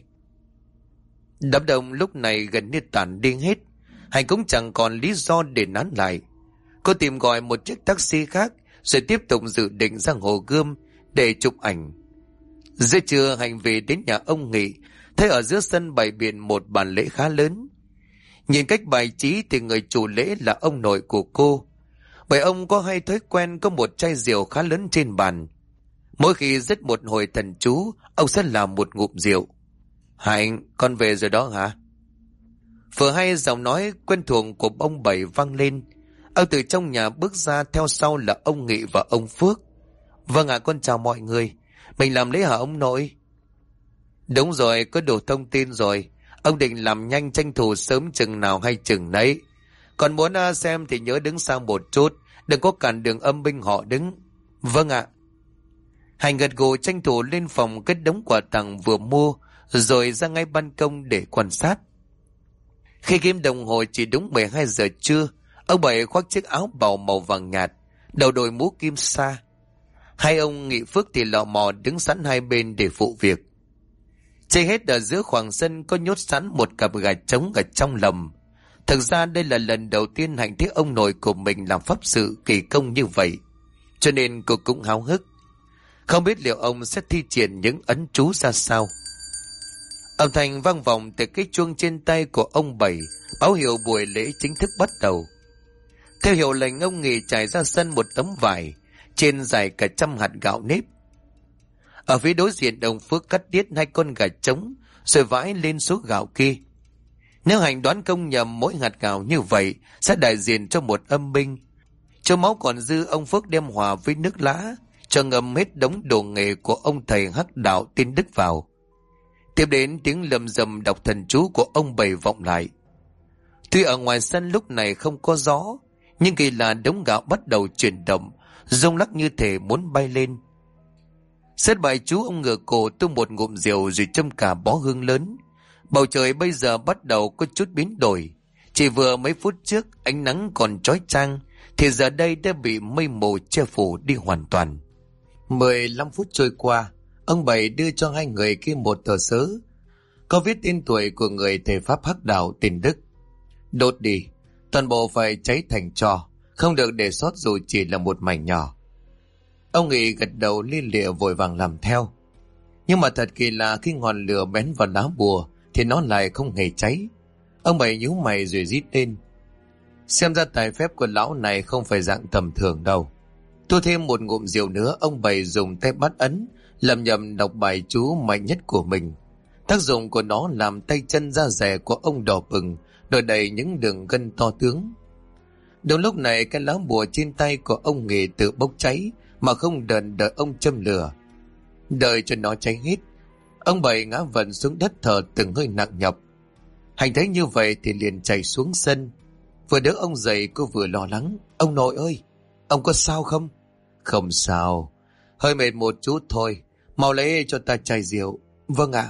Đám đông lúc này gần như tản đi hết. Hành cũng chẳng còn lý do để nán lại. Cô tìm gọi một chiếc taxi khác, rồi tiếp tục dự định ra Hồ Gươm để chụp ảnh. Giữa trưa Hành về đến nhà ông Nghị, thấy ở giữa sân bày biện một bàn lễ khá lớn. Nhìn cách bài trí thì người chủ lễ là ông nội của cô. Bởi ông có hay thói quen có một chai rượu khá lớn trên bàn. Mỗi khi dứt một hồi thần chú, ông sẽ làm một ngụm rượu. Hạnh, con về rồi đó hả? Vừa hay giọng nói quen thuộc của ông Bảy vang lên. Ông từ trong nhà bước ra, theo sau là ông Nghị và ông Phước. Vâng ạ, con chào mọi người. Mình làm lễ hả ông nội? Đúng rồi, có đủ thông tin rồi. Ông định làm nhanh tranh thủ sớm chừng nào hay chừng nấy. Còn muốn xem thì nhớ đứng sang một chút, đừng có cản đường âm binh họ đứng. Vâng ạ. Hành gật gù tranh thủ lên phòng cất đống quà tặng vừa mua, rồi ra ngay ban công để quan sát. Khi kim đồng hồ chỉ đúng 12 giờ trưa, ông Bảy khoác chiếc áo bào màu vàng nhạt, đầu đội mũ kim sa. Hai ông Nghị Phước thì lò mò đứng sẵn hai bên để phụ việc. Trên hết ở giữa khoảng sân có nhốt sẵn một cặp gà trống ở trong lồng. Thực ra đây là lần đầu tiên Hạnh thấy ông nội của mình làm pháp sự kỳ công như vậy, cho nên cô cũng háo hức. Không biết liệu ông sẽ thi triển những ấn chú ra sao. Âm thanh vang vọng từ cái chuông trên tay của ông Bảy, báo hiệu buổi lễ chính thức bắt đầu. Theo hiệu lệnh, ông Nghị trải ra sân một tấm vải, trên dài cả 100 hạt gạo nếp. Ở phía đối diện, ông Phước cắt tiết 2 con gà trống, rồi vãi lên số gạo kia. Nếu Hành đoán không nhầm, mỗi hạt gạo như vậy sẽ đại diện cho một âm binh. Cho máu còn dư, ông Phước đem hòa với nước lã, cho ngâm hết đống đồ nghề của ông thầy hắc đạo tên Đức vào. Tiếp đến tiếng lầm rầm đọc thần chú của ông Bảy vọng lại. Tuy ở ngoài sân lúc này không có gió, nhưng kỳ lạ đống gạo bắt đầu chuyển động, rung lắc như thể muốn bay lên. Xét bài chú, ông ngửa cổ tung một ngụm rượu rồi châm cả bó hương lớn. Bầu trời bây giờ bắt đầu có chút biến đổi. Chỉ vừa mấy phút trước ánh nắng còn chói chang, thì giờ đây đã bị mây mù che phủ đi hoàn toàn. 15 phút trôi qua, ông Bảy đưa cho hai người kia một tờ sớ, có viết tên tuổi của người thầy pháp hắc đạo tên Đức. Đốt đi, toàn bộ phải cháy thành tro, không được để sót dù chỉ là một mảnh nhỏ. Ông Nghị gật đầu lia lịa vội vàng làm theo. Nhưng mà thật kỳ lạ, khi ngọn lửa bén vào lá bùa thì nó lại không hề cháy. Ông Bảy nhíu mày rồi rít lên. Xem ra tài phép của lão này không phải dạng tầm thường đâu. Thu thêm một ngụm rượu nữa, ông Bảy dùng tay bắt ấn, lầm nhầm đọc bài chú mạnh nhất của mình. Tác dụng của nó làm tay chân da dẻ của ông đỏ bừng, nổi đầy những đường gân to tướng. Đúng lúc này, cái lá bùa trên tay của ông Nghị tự bốc cháy, mà không đợi ông châm lửa. Đợi cho nó cháy hết, ông Bảy ngã vật xuống đất thở từng hơi nặng nhọc. Hành thấy như vậy thì liền chạy xuống sân. Vừa đỡ ông dậy, cô vừa lo lắng. Ông nội ơi, ông có sao không? Không sao, hơi mệt một chút thôi, mau lấy cho ta chai rượu. Vâng ạ.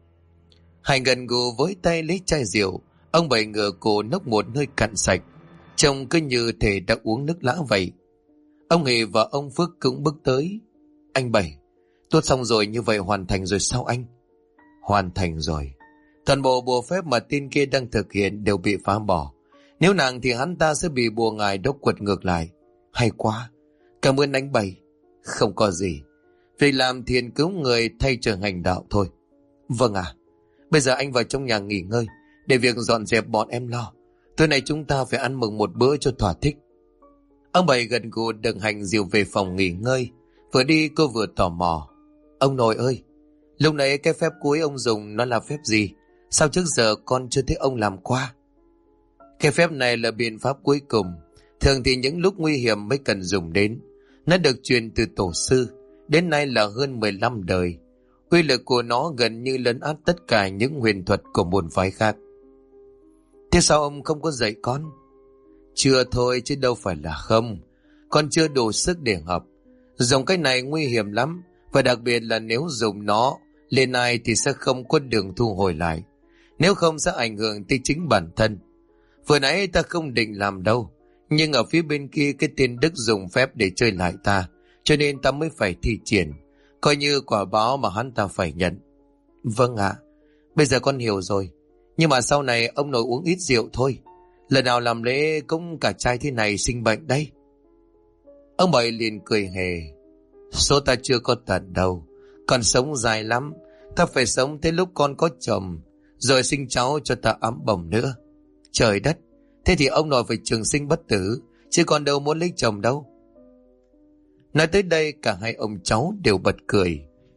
Hành gần gù với tay lấy chai rượu. Ông Bảy ngửa cổ nốc một hơi cạn sạch, trông cứ như thể đã uống nước lã vậy. Ông Nghị và ông Phước cũng bước tới. Anh Bảy, tốt xong rồi, như vậy hoàn thành rồi sao anh? Hoàn thành rồi. Toàn bộ bùa phép mà tên kia đang thực hiện đều bị phá bỏ. Nếu nàng thì hắn ta sẽ bị bùa ngài đốc quật ngược lại. Hay quá, cảm ơn anh Bảy. Không có gì, vì làm thiện cứu người thay cho hành đạo thôi. Vâng ạ. Bây giờ anh vào trong nhà nghỉ ngơi, để việc dọn dẹp bọn em lo. Tối nay chúng ta phải ăn mừng một bữa cho thỏa thích. Ông Bảy gần gù đừng Hành dìu về phòng nghỉ ngơi. Vừa đi cô vừa tò mò. Ông nội ơi, lúc nãy cái phép cuối ông dùng nó là phép gì? Sao trước giờ con chưa thấy ông làm qua? Cái phép này là biện pháp cuối cùng, thường thì những lúc nguy hiểm mới cần dùng đến. Nó được truyền từ tổ sư, đến nay là hơn 15 đời. Uy lực của nó gần như lấn át tất cả những huyền thuật của môn phái khác. Thế sao ông không có dạy con? Chưa thôi chứ đâu phải là không. Con chưa đủ sức để học. Dùng cái này nguy hiểm lắm, và đặc biệt là nếu dùng nó lên ai thì sẽ không có đường thu hồi lại. Nếu không sẽ ảnh hưởng tới chính bản thân. Vừa nãy ta không định làm đâu, nhưng ở phía bên kia cái tên Đức dùng phép để chơi lại ta, cho nên ta mới phải thi triển, coi như quả báo mà hắn ta phải nhận. Vâng ạ, bây giờ con hiểu rồi. Nhưng mà sau này ông nội uống ít rượu thôi, lần nào làm lễ cũng cả chai thế này sinh bệnh đây. Ông Bảy liền cười hề. Số ta chưa có tận đâu, còn sống dài lắm. Ta phải sống tới lúc con có chồng, rồi sinh cháu cho ta ấm bồng nữa. Trời đất, thế thì ông nội phải trường sinh bất tử, chứ còn đâu muốn lấy chồng đâu. Nói tới đây cả hai ông cháu đều bật cười.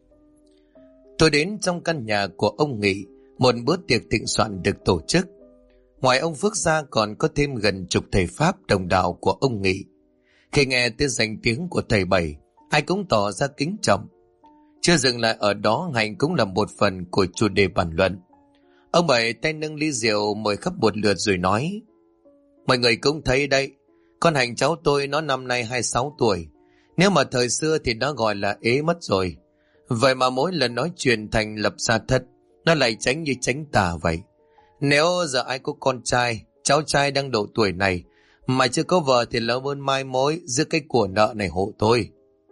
Tôi đến trong căn nhà của ông Nghị, một bữa tiệc thịnh soạn được tổ chức. Ngoài ông Phước ra còn có thêm gần chục thầy Pháp đồng đạo của ông Nghị. Khi nghe tới danh tiếng của thầy Bảy, ai cũng tỏ ra kính trọng. Chưa dừng lại ở đó, Hành cũng là một phần của chủ đề bàn luận. Ông Bảy tay nâng ly rượu mời khắp một lượt rồi nói. Mọi người cũng thấy đấy, con Hành cháu tôi nó năm nay 26 tuổi. Nếu mà thời xưa thì nó gọi là ế mất rồi. Vậy mà mỗi lần nói chuyện thành lập ra thật, nó lại tránh như tránh tà vậy. Nếu giờ ai có con trai, cháu trai đang độ tuổi này, mà chưa có vợ thì lâu ơn mai mối giữa cái của nợ này hộ tôi.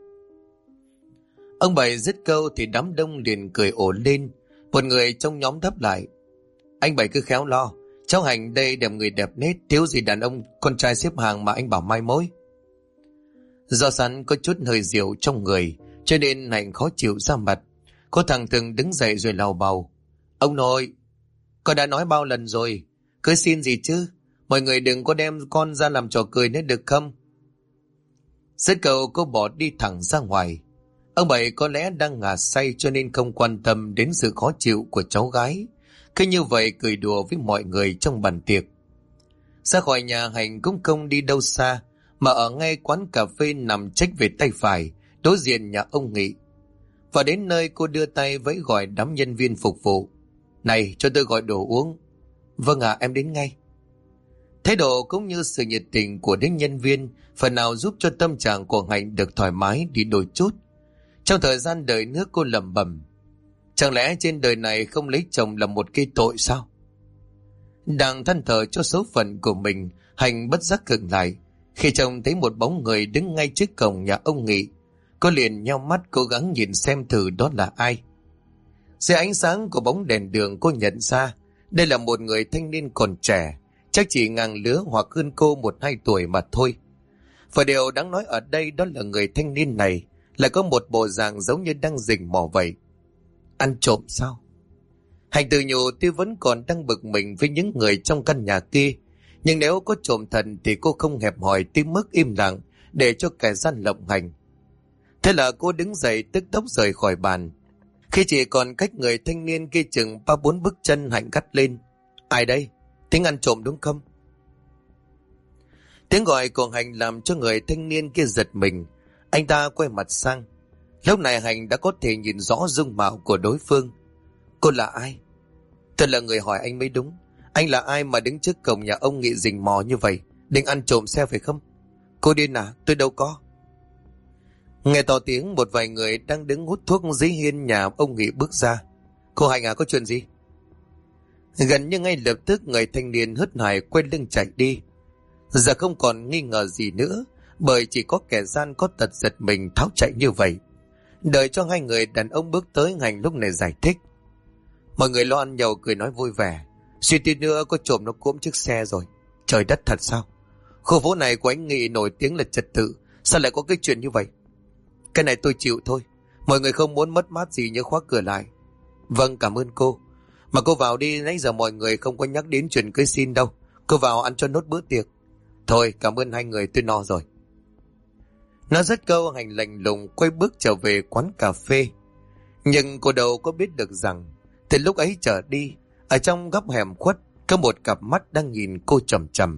Ông Bảy dứt câu thì đám đông liền cười ồ lên. Một người trong nhóm đáp lại. Anh Bảy cứ khéo lo, cháu Hành đây đẹp người đẹp nết, thiếu gì đàn ông con trai xếp hàng mà anh bảo mai mối. Do sẵn có chút hơi rượu trong người, cho nên Hành khó chịu ra mặt. Cô thằng Từng đứng dậy rồi lào bào. Ông nội, con đã nói bao lần rồi, cứ xin gì chứ, mọi người đừng có đem con ra làm trò cười nữa được không? Dứt câu cô bỏ đi thẳng ra ngoài. Ông Bảy có lẽ đang ngà say cho nên không quan tâm đến sự khó chịu của cháu gái. cứ như vậy cười đùa với mọi người trong bàn tiệc. Ra khỏi nhà, Hạnh cũng không đi đâu xa, mà ở ngay quán cà phê nằm chếch về tay phải, đối diện nhà ông Nghị. Và đến nơi, cô đưa tay vẫy gọi đám nhân viên phục vụ. Này, cho tôi gọi đồ uống. Vâng ạ, em đến ngay. Thái độ cũng như sự nhiệt tình của đám nhân viên phần nào giúp cho tâm trạng của Hạnh được thoải mái đi đôi chút. Trong thời gian đợi nước, cô lẩm bẩm, chẳng lẽ trên đời này không lấy chồng là một cái tội sao? Đang than thở cho số phận của mình, Hạnh bất giác khựng lại khi trông thấy một bóng người đứng ngay trước cổng nhà ông Nghị. Cô liền nheo mắt cố gắng nhìn xem thử đó là ai. Dưới ánh sáng của bóng đèn đường, cô nhận ra đây là một người thanh niên còn trẻ, chắc chỉ ngang lứa hoặc hơn cô 1-2 tuổi mà thôi. Và điều đáng nói ở đây đó là người thanh niên này lại có một bộ dạng giống như đang rình mò vậy. Ăn trộm sao? Hạnh tự nhủ tuy vẫn còn đang bực mình với những người trong căn nhà kia, nhưng nếu có trộm thật thì cô không hẹp hòi tới mức im lặng để cho kẻ gian lộng hành. Thế là cô đứng dậy tức tốc rời khỏi bàn. Khi chỉ còn cách người thanh niên kia chừng 3-4 bước chân, Hạnh gắt lên. Ai đây? Tính ăn trộm đúng không? Tiếng gọi của Hạnh làm cho người thanh niên kia giật mình. Anh ta quay mặt sang. Lúc này Hạnh đã có thể nhìn rõ dung mạo của đối phương. Cô là ai? Thật là người hỏi anh mới đúng. Anh là ai mà đứng trước cổng nhà ông Nghị rình mò như vậy? Định ăn trộm xe phải không? Cô điên à? Tôi đâu có. Nghe to tiếng, một vài người đang đứng hút thuốc dưới hiên nhà ông Nghị bước ra. Cô Hạnh à, có chuyện gì? Gần như ngay lập tức người thanh niên hớt hải quay lưng chạy đi. Giờ không còn nghi ngờ gì nữa, bởi chỉ có kẻ gian có tật giật mình tháo chạy như vậy. Đợi cho hai người đàn ông bước tới, Hạnh lúc này giải thích. Mọi người lo ăn nhậu cười nói vui vẻ. Suy tí nữa có trộm nó cốm chiếc xe rồi. Trời đất thật sao? Khu phố này của anh Nghị nổi tiếng là trật tự, sao lại có cái chuyện như vậy? Cái này tôi chịu thôi. Mọi người không muốn mất mát gì nhớ khóa cửa lại. Vâng, cảm ơn cô. Mà cô vào đi, nãy giờ mọi người không có nhắc đến chuyện cưới xin đâu. Cô vào ăn cho nốt bữa tiệc. Thôi, cảm ơn hai người, tôi no rồi. Nó dứt câu, Hạnh lạnh lùng quay bước trở về quán cà phê. Nhưng cô đâu có biết được rằng từ lúc ấy trở đi, ở trong góc hẻm khuất có một cặp mắt đang nhìn cô chằm chằm.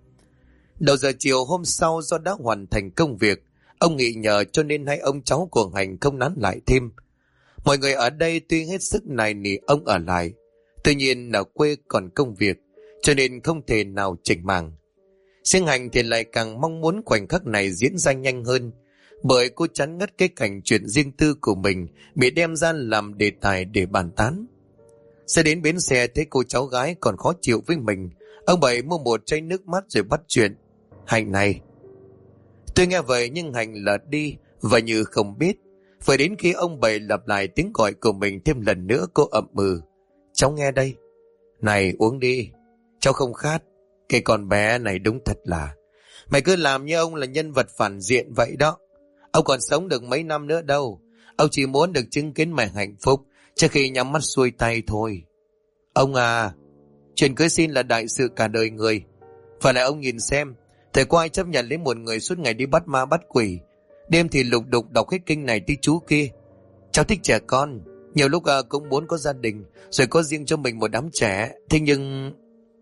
Đầu giờ chiều hôm sau, do đã hoàn thành công việc, ông Nghị nhờ cho nên hai ông cháu của Hạnh không nán lại thêm. Mọi người ở đây tuy hết sức nài nỉ ông ở lại, tuy nhiên ở quê còn công việc, cho nên không thể nào chỉnh màng. Riêng Hạnh thì lại càng mong muốn khoảnh khắc này diễn ra nhanh hơn, bởi cô chán ngắt cái cảnh chuyện riêng tư của mình bị đem ra làm đề tài để bàn tán. Sẽ đến bến xe thấy cô cháu gái còn khó chịu với mình, ông Bảy mua một chai nước mát rồi bắt chuyện. Hạnh này. Tôi nghe vậy nhưng Hạnh lờ đi và như không biết. Phải đến khi ông Bảy lặp lại tiếng gọi của mình thêm lần nữa, cô ậm ừ. Cháu nghe đây. Này, uống đi. Cháu không khát. Cái con bé này đúng thật là. Mày cứ làm như ông là nhân vật phản diện vậy đó. Ông còn sống được mấy năm nữa đâu. Ông chỉ muốn được chứng kiến mày hạnh phúc trước khi nhắm mắt xuôi tay thôi. Ông à, chuyện cưới xin là đại sự cả đời người. Phải lại ông nhìn xem, thời qua ai chấp nhận lấy một người suốt ngày đi bắt ma bắt quỷ, đêm thì lục đục đọc hết kinh này tí chú kia. Cháu thích trẻ con, nhiều lúc cũng muốn có gia đình, rồi có riêng cho mình một đám trẻ. Thế nhưng...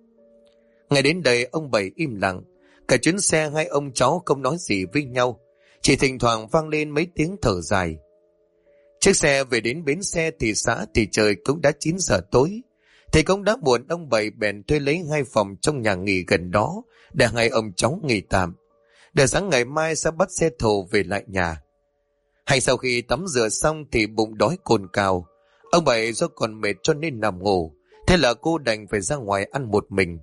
Ngày đến đây ông Bảy im lặng. Cả chuyến xe hai ông cháu không nói gì với nhau, chỉ thỉnh thoảng vang lên mấy tiếng thở dài. Chiếc xe về đến bến xe thị xã thì trời cũng đã 9 giờ tối. Thì cũng đã muộn, ông Bảy bèn thuê lấy 2 phòng trong nhà nghỉ gần đó để hai ông cháu nghỉ tạm, để sáng ngày mai sẽ bắt xe thồ về lại nhà. Hay sau khi tắm rửa xong thì bụng đói cồn cào. Ông Bảy do còn mệt cho nên nằm ngủ, thế là cô đành phải ra ngoài ăn một mình.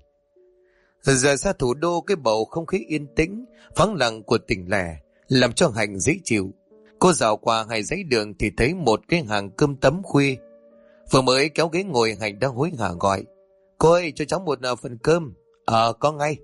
Giờ ra thủ đô, cái bầu không khí yên tĩnh, vắng lặng của tỉnh lẻ làm cho Hạnh dễ chịu. Cô dạo qua hai dãy đường thì thấy một cái hàng cơm tấm khuya. Vừa mới kéo ghế ngồi, Hạnh đã hối hả gọi. Cô ơi, cho cháu một phần cơm. Có ngay.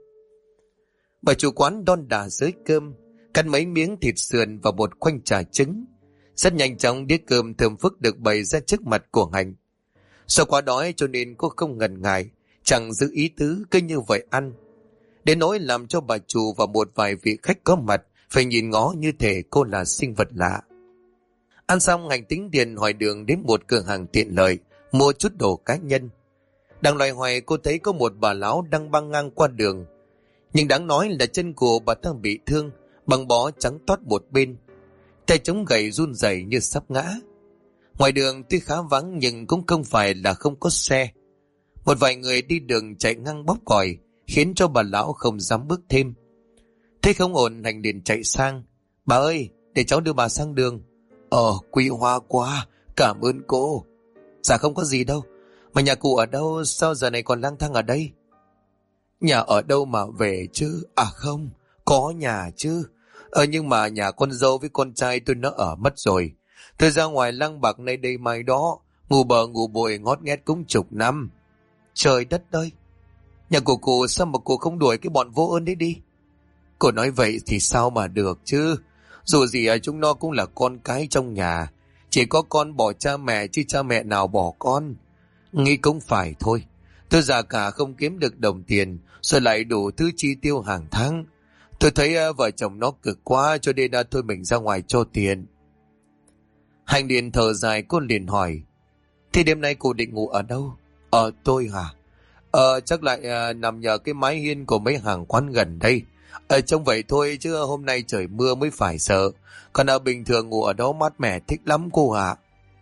Bà chủ quán đon đả dưới cơm, cắt mấy miếng thịt sườn và một khoanh trà trứng. Rất nhanh chóng đĩa cơm thơm phức được bày ra trước mặt của Hạnh. Do quá đói cho nên cô không ngần ngại, chẳng giữ ý tứ, cứ như vậy ăn. Đến nỗi làm cho bà chủ và một vài vị khách có mặt phải nhìn ngó như thể cô là sinh vật lạ. Ăn xong, Hạnh tính tiền hỏi đường đến một cửa hàng tiện lợi, mua chút đồ cá nhân. Đang loay hoay cô thấy có một bà lão đang băng ngang qua đường. Nhưng đáng nói là chân của bà ta bị thương, băng bó trắng toát một bên. Tay chống gậy run rẩy như sắp ngã. Ngoài đường tuy khá vắng nhưng cũng không phải là không có xe. Một vài người đi đường chạy ngang bóp còi, khiến cho bà lão không dám bước thêm. Thế không ổn, Hành liền chạy sang. Bà ơi, để cháu đưa bà sang đường. Quý hóa quá, cảm ơn cô. Dạ không có gì đâu. Mà nhà cụ ở đâu, sao giờ này còn lang thang ở đây? Nhà ở đâu mà về chứ? À không, có nhà chứ. Nhưng mà nhà con dâu với con trai tôi nó ở mất rồi. Tôi ra ngoài lang bạc nay đây mai đó, ngủ bờ ngủ bụi ngót nghét cũng chục năm. Trời đất ơi! Nhà của cô sao mà cô không đuổi cái bọn vô ơn đấy đi? Cô nói vậy thì sao mà được chứ? Dù gì chúng nó cũng là con cái trong nhà. Chỉ có con bỏ cha mẹ chứ cha mẹ nào bỏ con. Nghĩ cũng phải thôi. Tôi già cả không kiếm được đồng tiền, rồi lại đủ thứ chi tiêu hàng tháng. Tôi thấy vợ chồng nó cực quá, cho nên thôi mình ra ngoài cho tiền. Hành liền thở dài, cô liền hỏi. Thì đêm nay cô định ngủ ở đâu? Tôi hả? Chắc lại nằm nhờ cái mái hiên của mấy hàng quán gần đây. Trông vậy thôi chứ hôm nay trời mưa mới phải sợ. Còn bình thường ngủ ở đó mát mẻ thích lắm cô ạ.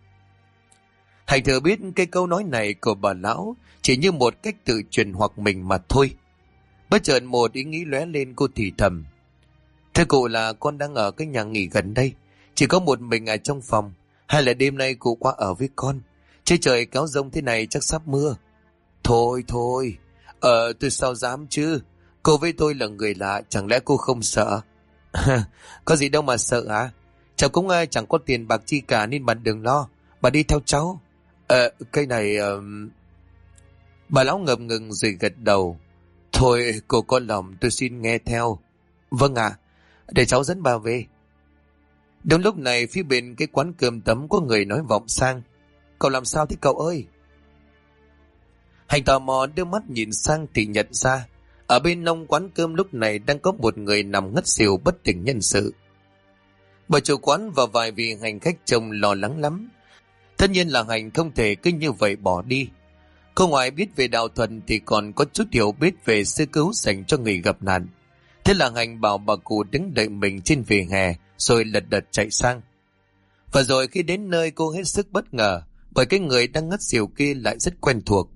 Hành thừa biết cái câu nói này của bà lão chỉ như một cách tự truyền hoặc mình mà thôi. Bất chợt một ý nghĩ lóe lên, cô thì thầm. Thưa cụ là con đang ở cái nhà nghỉ gần đây, chỉ có một mình ở trong phòng. Hay là đêm nay cụ qua ở với con? Chứ trời kéo giông thế này chắc sắp mưa. Thôi, tôi sao dám chứ. Cô với tôi là người lạ, chẳng lẽ cô không sợ? Có gì đâu mà sợ hả? Cháu cũng chẳng có tiền bạc chi cả nên bạn đừng lo. Bà đi theo cháu. Cái này... Bà lão ngập ngừng rồi gật đầu. Thôi, cô có lòng tôi xin nghe theo. Vâng ạ, để cháu dẫn bà về. Đúng lúc này phía bên cái quán cơm tấm có người nói vọng sang. Cậu làm sao thế cậu ơi? Hành tò mò đưa mắt nhìn sang thì nhận ra ở bên nông quán cơm lúc này đang có một người nằm ngất xỉu bất tỉnh nhân sự. Bà chủ quán và vài vị hành khách trông lo lắng lắm. Tất nhiên là Hành không thể cứ như vậy bỏ đi. Cô ngoài biết về đạo thuật thì còn có chút hiểu biết về sơ cứu dành cho người gặp nạn. Thế là Hành bảo bà cụ đứng đợi mình trên vỉa hè rồi lật đật chạy sang. Và rồi khi đến nơi cô hết sức bất ngờ bởi cái người đang ngất xỉu kia lại rất quen thuộc.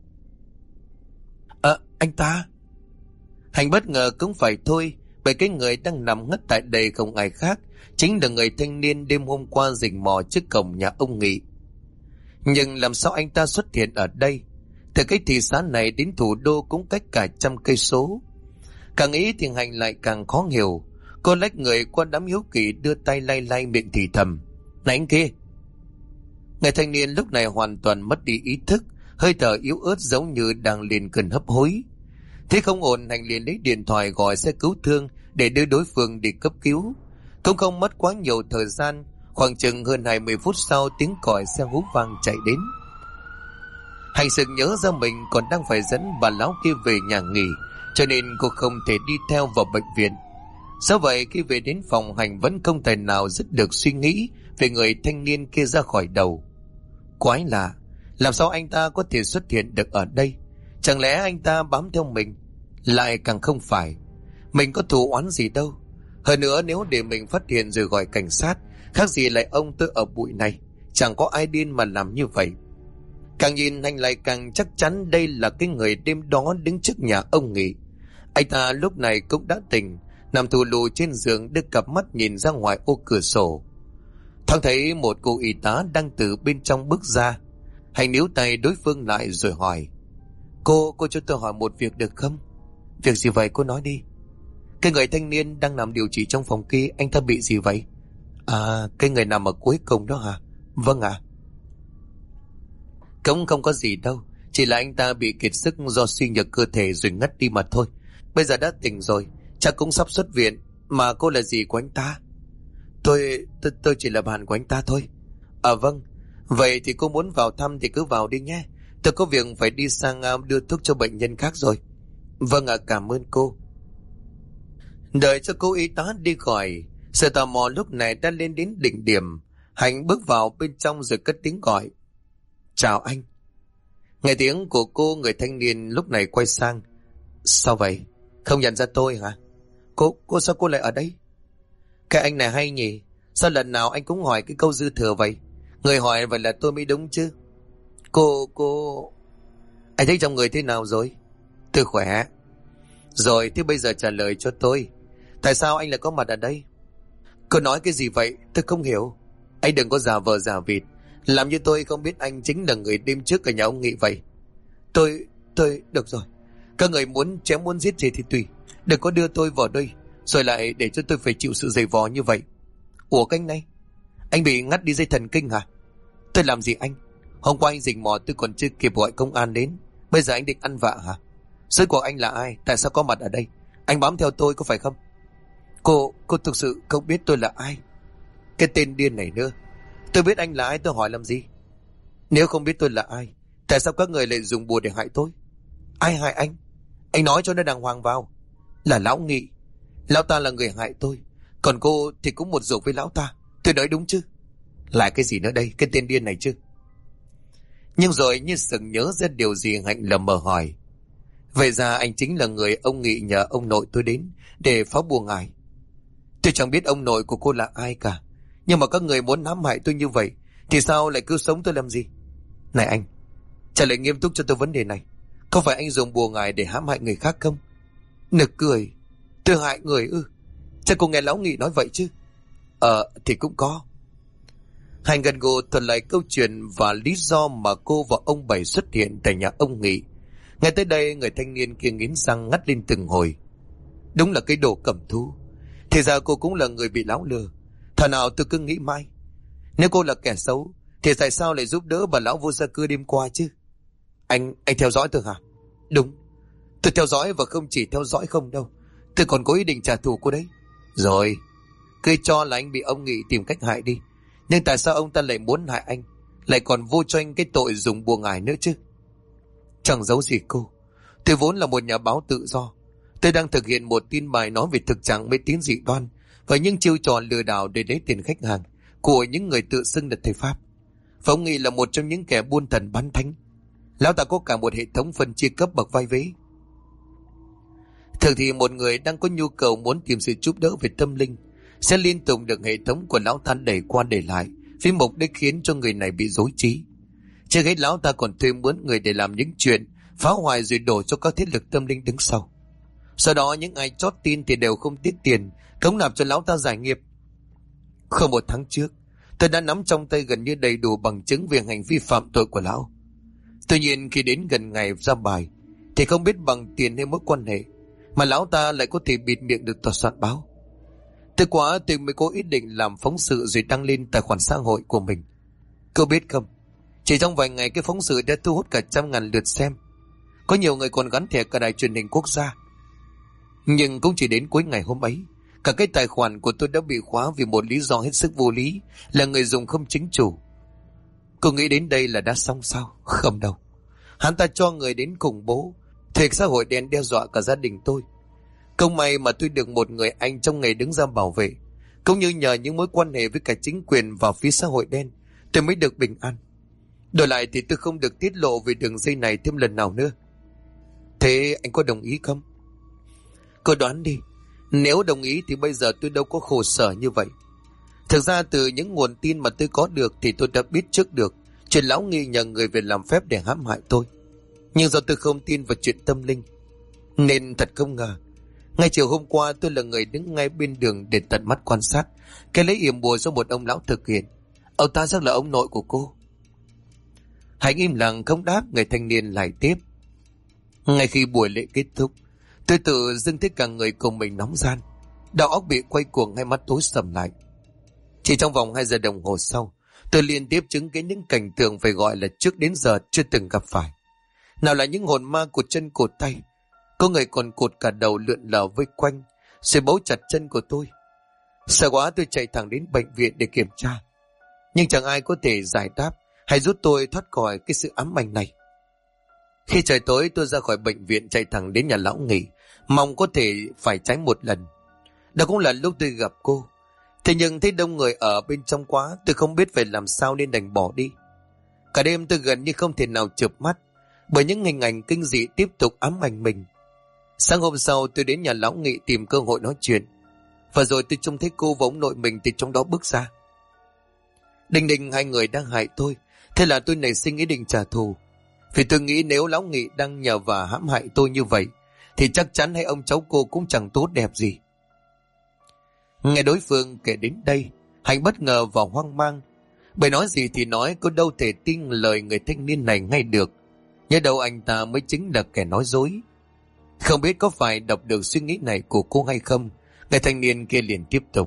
Anh ta? Hành bất ngờ cũng phải thôi, bởi cái người đang nằm ngất tại đây không ai khác, chính là người thanh niên đêm hôm qua rình mò trước cổng nhà ông Nghị. Nhưng làm sao anh ta xuất hiện ở đây? Từ cái thị xã này đến thủ đô cũng cách cả 100 cây số. Càng nghĩ thì Hành lại càng khó hiểu. Cô lách người qua đám hiếu kỳ, đưa tay lay lay miệng thì thầm. Này anh kia! Người thanh niên lúc này hoàn toàn mất đi ý thức, hơi thở yếu ớt giống như đang lên cơn hấp hối. Thế không ổn, Hành liền lấy điện thoại gọi xe cứu thương để đưa đối phương đi cấp cứu. Cũng không mất quá nhiều thời gian, khoảng chừng hơn 20 phút sau tiếng còi xe hú vang chạy đến. Hành sực nhớ ra mình còn đang phải dẫn bà lão kia về nhà nghỉ, cho nên cô không thể đi theo vào bệnh viện. Do vậy khi về đến phòng, Hành vẫn không thể nào dứt được suy nghĩ về người thanh niên kia ra khỏi đầu. Quái lạ, làm sao anh ta có thể xuất hiện được ở đây? Chẳng lẽ anh ta bám theo mình? Lại càng không phải. Mình có thù oán gì đâu. Hơn nữa nếu để mình phát hiện rồi gọi cảnh sát, khác gì lại ông tôi ở bụi này. Chẳng có ai điên mà làm như vậy. Càng nhìn Hành lại càng chắc chắn đây là cái người đêm đó đứng trước nhà ông Nghị. Anh ta lúc này cũng đã tỉnh, nằm thù lù trên giường, đưa cặp mắt nhìn ra ngoài ô cửa sổ. Thoáng thấy một cô y tá đang từ bên trong bước ra. Hành níu tay đối phương lại rồi hỏi. Cô cho tôi hỏi một việc được không? Việc gì vậy cô nói đi. Cái người thanh niên đang nằm điều trị trong phòng kia, anh ta bị gì vậy? Cái người nằm ở cuối cùng đó hả? Vâng ạ. Cũng không có gì đâu, chỉ là anh ta bị kiệt sức do suy nhược cơ thể rồi ngất đi mà thôi. Bây giờ đã tỉnh rồi, chắc cũng sắp xuất viện. Mà cô là gì của anh ta? Tôi chỉ là bạn của anh ta thôi. Vâng, vậy thì cô muốn vào thăm thì cứ vào đi nhé. Tôi có việc phải đi sang đưa thuốc cho bệnh nhân khác rồi. Vâng ạ, cảm ơn cô. Đợi cho cô y tá đi khỏi, sự tò mò lúc này đã lên đến đỉnh điểm. Hành bước vào bên trong rồi cất tiếng gọi. Chào anh. Nghe tiếng của cô, người thanh niên lúc này quay sang. Sao vậy? Không nhận ra tôi hả? Cô sao cô lại ở đây? Cái anh này hay nhỉ? Sao lần nào anh cũng hỏi cái câu dư thừa vậy? Người hỏi vậy là tôi mới đúng chứ. Cô... Anh thấy trong người thế nào rồi? Tôi khỏe. Rồi, thế bây giờ trả lời cho tôi. Tại sao anh lại có mặt ở đây? Cô nói cái gì vậy? Tôi không hiểu. Anh đừng có giả vờ giả vịt. Làm như tôi không biết anh chính là người đêm trước ở nhà ông Nghị vậy. Tôi... Được rồi. Các người muốn chém muốn giết gì thì tùy. Đừng có đưa tôi vào đây rồi lại để cho tôi phải chịu sự giày vò như vậy. Ủa cái này, anh bị ngắt đi dây thần kinh hả? Tôi làm gì anh? Hôm qua anh rình mò tôi còn chưa kịp gọi công an đến. Bây giờ anh định ăn vạ hả? Sếp của anh là ai? Tại sao có mặt ở đây? Anh bám theo tôi có phải không? Cô thực sự không biết tôi là ai? Cái tên điên này nữa. Tôi biết anh là ai tôi hỏi làm gì? Nếu không biết tôi là ai, tại sao các người lại dùng bùa để hại tôi? Ai hại anh? Anh nói cho nó đàng hoàng vào. Là lão Nghị. Lão ta là người hại tôi. Còn cô thì cũng một ruột với lão ta. Tôi nói đúng chứ? Lại cái gì nữa đây? Cái tên điên này chứ? Nhưng rồi như sừng nhớ ra điều gì, Hạnh lầm mờ hỏi. Vậy ra anh chính là người ông Nghị nhờ ông nội tôi đến để phá bùa ngài. Tôi chẳng biết ông nội của cô là ai cả. Nhưng mà các người muốn hãm hại tôi như vậy thì sao lại cứ sống tôi làm gì? Này anh, trả lời nghiêm túc cho tôi vấn đề này. Có phải anh dùng bùa ngài để hãm hại người khác không? Nực cười. Tôi hại người ư? Chắc cô nghe lão Nghị nói vậy chứ? Thì cũng có. Hành gần gù thuật lại câu chuyện và lý do mà cô và ông Bảy xuất hiện tại nhà ông Nghị. Ngay tới đây, người thanh niên kia nghiến răng ngắt lên từng hồi. Đúng là cái đồ cầm thú. Thì ra cô cũng là người bị lão lừa. Thảo nào tôi cứ nghĩ mãi, nếu cô là kẻ xấu thì tại sao lại giúp đỡ bà lão vô gia cư đêm qua chứ? Anh theo dõi tôi hả? Đúng, tôi theo dõi, và không chỉ theo dõi không đâu, tôi còn có ý định trả thù cô đấy. Rồi, cứ cho là anh bị ông Nghị tìm cách hại đi. Nhưng tại sao ông ta lại muốn hại anh, lại còn vô cho anh cái tội dùng bùa ngải nữa chứ? Chẳng giấu gì cô, tôi vốn là một nhà báo tự do. Tôi đang thực hiện một tin bài nói về thực trạng mê tín dị đoan và những chiêu trò lừa đảo để lấy tiền khách hàng của những người tự xưng là thầy Pháp. Và ông Nghị là một trong những kẻ buôn thần bán thánh. Lão ta có cả một hệ thống phân chia cấp bậc vai vế. Thường thì một người đang có nhu cầu muốn tìm sự giúp đỡ về tâm linh sẽ liên tục được hệ thống của lão ta đẩy qua đẩy lại với mục đích khiến cho người này bị rối trí. Chưa hết, lão ta còn thuê mướn người để làm những chuyện phá hoại rồi đổ cho các thế lực tâm linh đứng sau. Sau đó những ai chót tin thì đều không tiếc tiền cống nạp cho lão ta giải nghiệp. Không một tháng trước, tôi đã nắm trong tay gần như đầy đủ bằng chứng về hành vi phạm tội của lão. Tuy nhiên khi đến gần ngày ra bài thì không biết bằng tiền hay mối quan hệ mà lão ta lại có thể bịt miệng được tòa soạn báo. Tôi mới có ý định làm phóng sự rồi đăng lên tài khoản xã hội của mình. Cô biết không, chỉ trong vài ngày cái phóng sự đã thu hút cả 100.000 lượt xem. Có nhiều người còn gắn thẻ cả đài truyền hình quốc gia. Nhưng cũng chỉ đến cuối ngày hôm ấy, cả cái tài khoản của tôi đã bị khóa vì một lý do hết sức vô lý, là người dùng không chính chủ. Cô nghĩ đến đây là đã xong sao? Không đâu. Hắn ta cho người đến khủng bố, thuê xã hội đen đe dọa cả gia đình tôi. Không may mà tôi được một người anh trong nghề đứng ra bảo vệ, cũng như nhờ những mối quan hệ với cả chính quyền và phía xã hội đen, tôi mới được bình an. Đổi lại thì tôi không được tiết lộ về đường dây này thêm lần nào nữa. Thế anh có đồng ý không? Cô đoán đi, nếu đồng ý thì bây giờ tôi đâu có khổ sở như vậy. Thực ra từ những nguồn tin mà tôi có được thì tôi đã biết trước được chuyện lão Nghi nhờ người về làm phép để hãm hại tôi. Nhưng do tôi không tin vào chuyện tâm linh, nên thật không ngờ ngay chiều hôm qua tôi là người đứng ngay bên đường để tận mắt quan sát cái lấy yểm bùa do một ông lão thực hiện. Ông ta chắc là ông nội của cô. Hạnh im lặng không đáp. Người thanh niên lại tiếp. Ngay khi buổi lễ kết thúc, tôi tự dưng thấy cả người cùng mình nóng ran, đầu óc bị quay cuồng, hai mắt tối sầm lại. Chỉ trong vòng 2 giờ đồng hồ sau, tôi liên tiếp chứng kiến những cảnh tượng phải gọi là trước đến giờ chưa từng gặp phải. Nào là những hồn ma cột chân cột tay, có người còn cột cả đầu lượn lờ vây quanh, rồi bấu chặt chân của tôi. Sợ quá tôi chạy thẳng đến bệnh viện để kiểm tra, nhưng chẳng ai có thể giải đáp hay giúp tôi thoát khỏi cái sự ám ảnh này. Khi trời tối, tôi ra khỏi bệnh viện chạy thẳng đến nhà lão Nghị, mong có thể phải tránh một lần. Đó cũng là lúc tôi gặp cô. Thế nhưng thấy đông người ở bên trong quá, tôi không biết phải làm sao nên đành bỏ đi. Cả đêm tôi gần như không thể nào chợp mắt. bởi những hình ảnh kinh dị tiếp tục ám ảnh mình. Sáng hôm sau tôi đến nhà lão Nghị tìm cơ hội nói chuyện, và rồi tôi trông thấy cô và ông nội mình từ trong đó bước ra. Đinh ninh, hai người đang hại tôi, thế là tôi nảy sinh ý định trả thù. Vì tôi nghĩ nếu lão Nghị đang nhờ và hãm hại tôi như vậy thì chắc chắn hai ông cháu cô cũng chẳng tốt đẹp gì. Nghe đối phương kể đến đây, Hạnh bất ngờ và hoang mang. Bởi nói gì thì nói, cô đâu thể tin lời người thanh niên này ngay được. Nhớ đâu anh ta mới chính là kẻ nói dối. Không biết có phải đọc được suy nghĩ này của cô hay không, người thanh niên kia liền tiếp tục.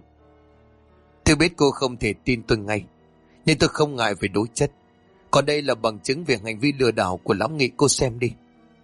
Tôi biết cô không thể tin tôi ngay, nhưng tôi không ngại về đối chất. Còn đây là bằng chứng về hành vi lừa đảo của lão Nghị, cô xem đi.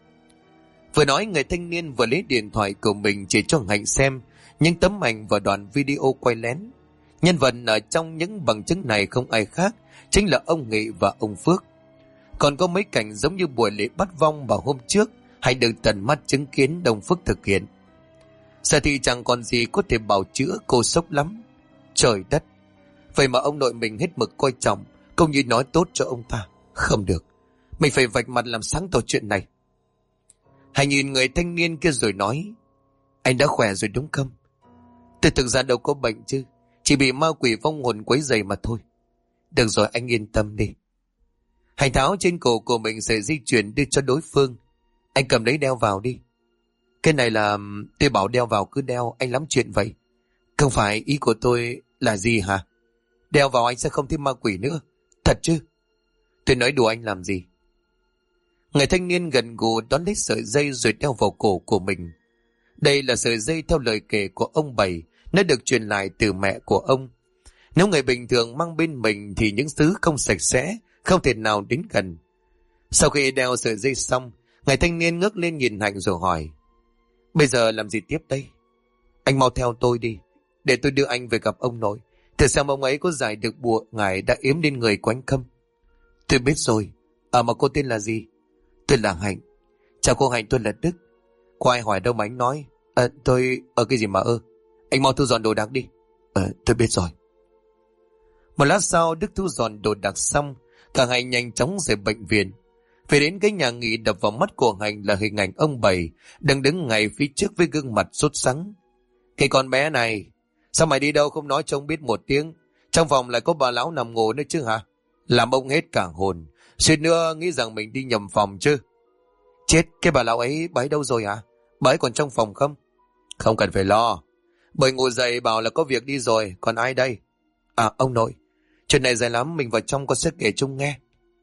Vừa nói, người thanh niên vừa lấy điện thoại của mình chỉ cho Hạnh xem những tấm ảnh và đoạn video quay lén. Nhân vật ở trong những bằng chứng này không ai khác, chính là ông Nghị và ông Phước. Còn có mấy cảnh giống như buổi lễ bắt vong vào hôm trước, hay được tận mắt chứng kiến Đông Phước thực hiện. Giờ thì chẳng còn gì có thể bào chữa, cô sốc lắm. Trời đất! Vậy mà ông nội mình hết mực coi trọng, cũng như nói tốt cho ông ta. Không được, mình phải vạch mặt làm sáng tỏ chuyện này. Hãy nhìn người thanh niên kia rồi nói, anh đã khỏe rồi đúng không? Tôi thực ra đâu có bệnh chứ, chỉ bị ma quỷ vong hồn quấy rầy mà thôi. Được rồi, anh yên tâm đi. Hạnh tháo trên cổ của mình sợi dây chuyền đưa cho đối phương. Anh cầm lấy đeo vào đi. Cái này là tôi bảo đeo vào cứ đeo, anh lắm chuyện vậy. Không phải, ý của tôi là gì hả? Đeo vào anh sẽ không thấy ma quỷ nữa. Thật chứ? Tôi nói đùa anh làm gì? Người thanh niên gần gù đón lấy sợi dây rồi đeo vào cổ của mình. Đây là sợi dây theo lời kể của ông Bảy, nó được truyền lại từ mẹ của ông. Nếu người bình thường mang bên mình thì những thứ không sạch sẽ không thể nào đến gần. Sau khi đeo sợi dây xong, người thanh niên ngước lên nhìn Hạnh rồi hỏi, bây giờ làm gì tiếp đây? Anh mau theo tôi đi, để tôi đưa anh về gặp ông nội, thử xem ông ấy có giải được bùa ngải đã yếm lên người của anh không. Tôi biết rồi. Mà cô tên là gì? Tôi là Hạnh. Chào cô Hạnh, tôi là Đức. Có ai hỏi đâu mà anh nói. Tôi... cái gì mà anh mau thu dọn đồ đạc đi. Tôi biết rồi. Một lát sau, Đức thu dọn đồ đạc xong, cả hai nhanh chóng rời bệnh viện. Về đến cái nhà nghỉ, đập vào mắt của Hạnh là hình ảnh ông Bảy đang đứng ngay phía trước với gương mặt sốt sắng. Cái con bé này, sao mày đi đâu không nói cho ông biết một tiếng? Trong phòng lại có bà lão nằm ngủ nữa chứ hả? Làm ông hết cả hồn, suýt nữa nghĩ rằng mình đi nhầm phòng chứ. Chết, cái bà lão ấy, bà ấy đâu rồi hả? Bà ấy còn trong phòng không? Không cần phải lo, bởi ngủ dậy bảo là có việc đi rồi, còn ai đây? Ông nội, chuyện này dài lắm, mình vào trong có sẽ kể chung nghe.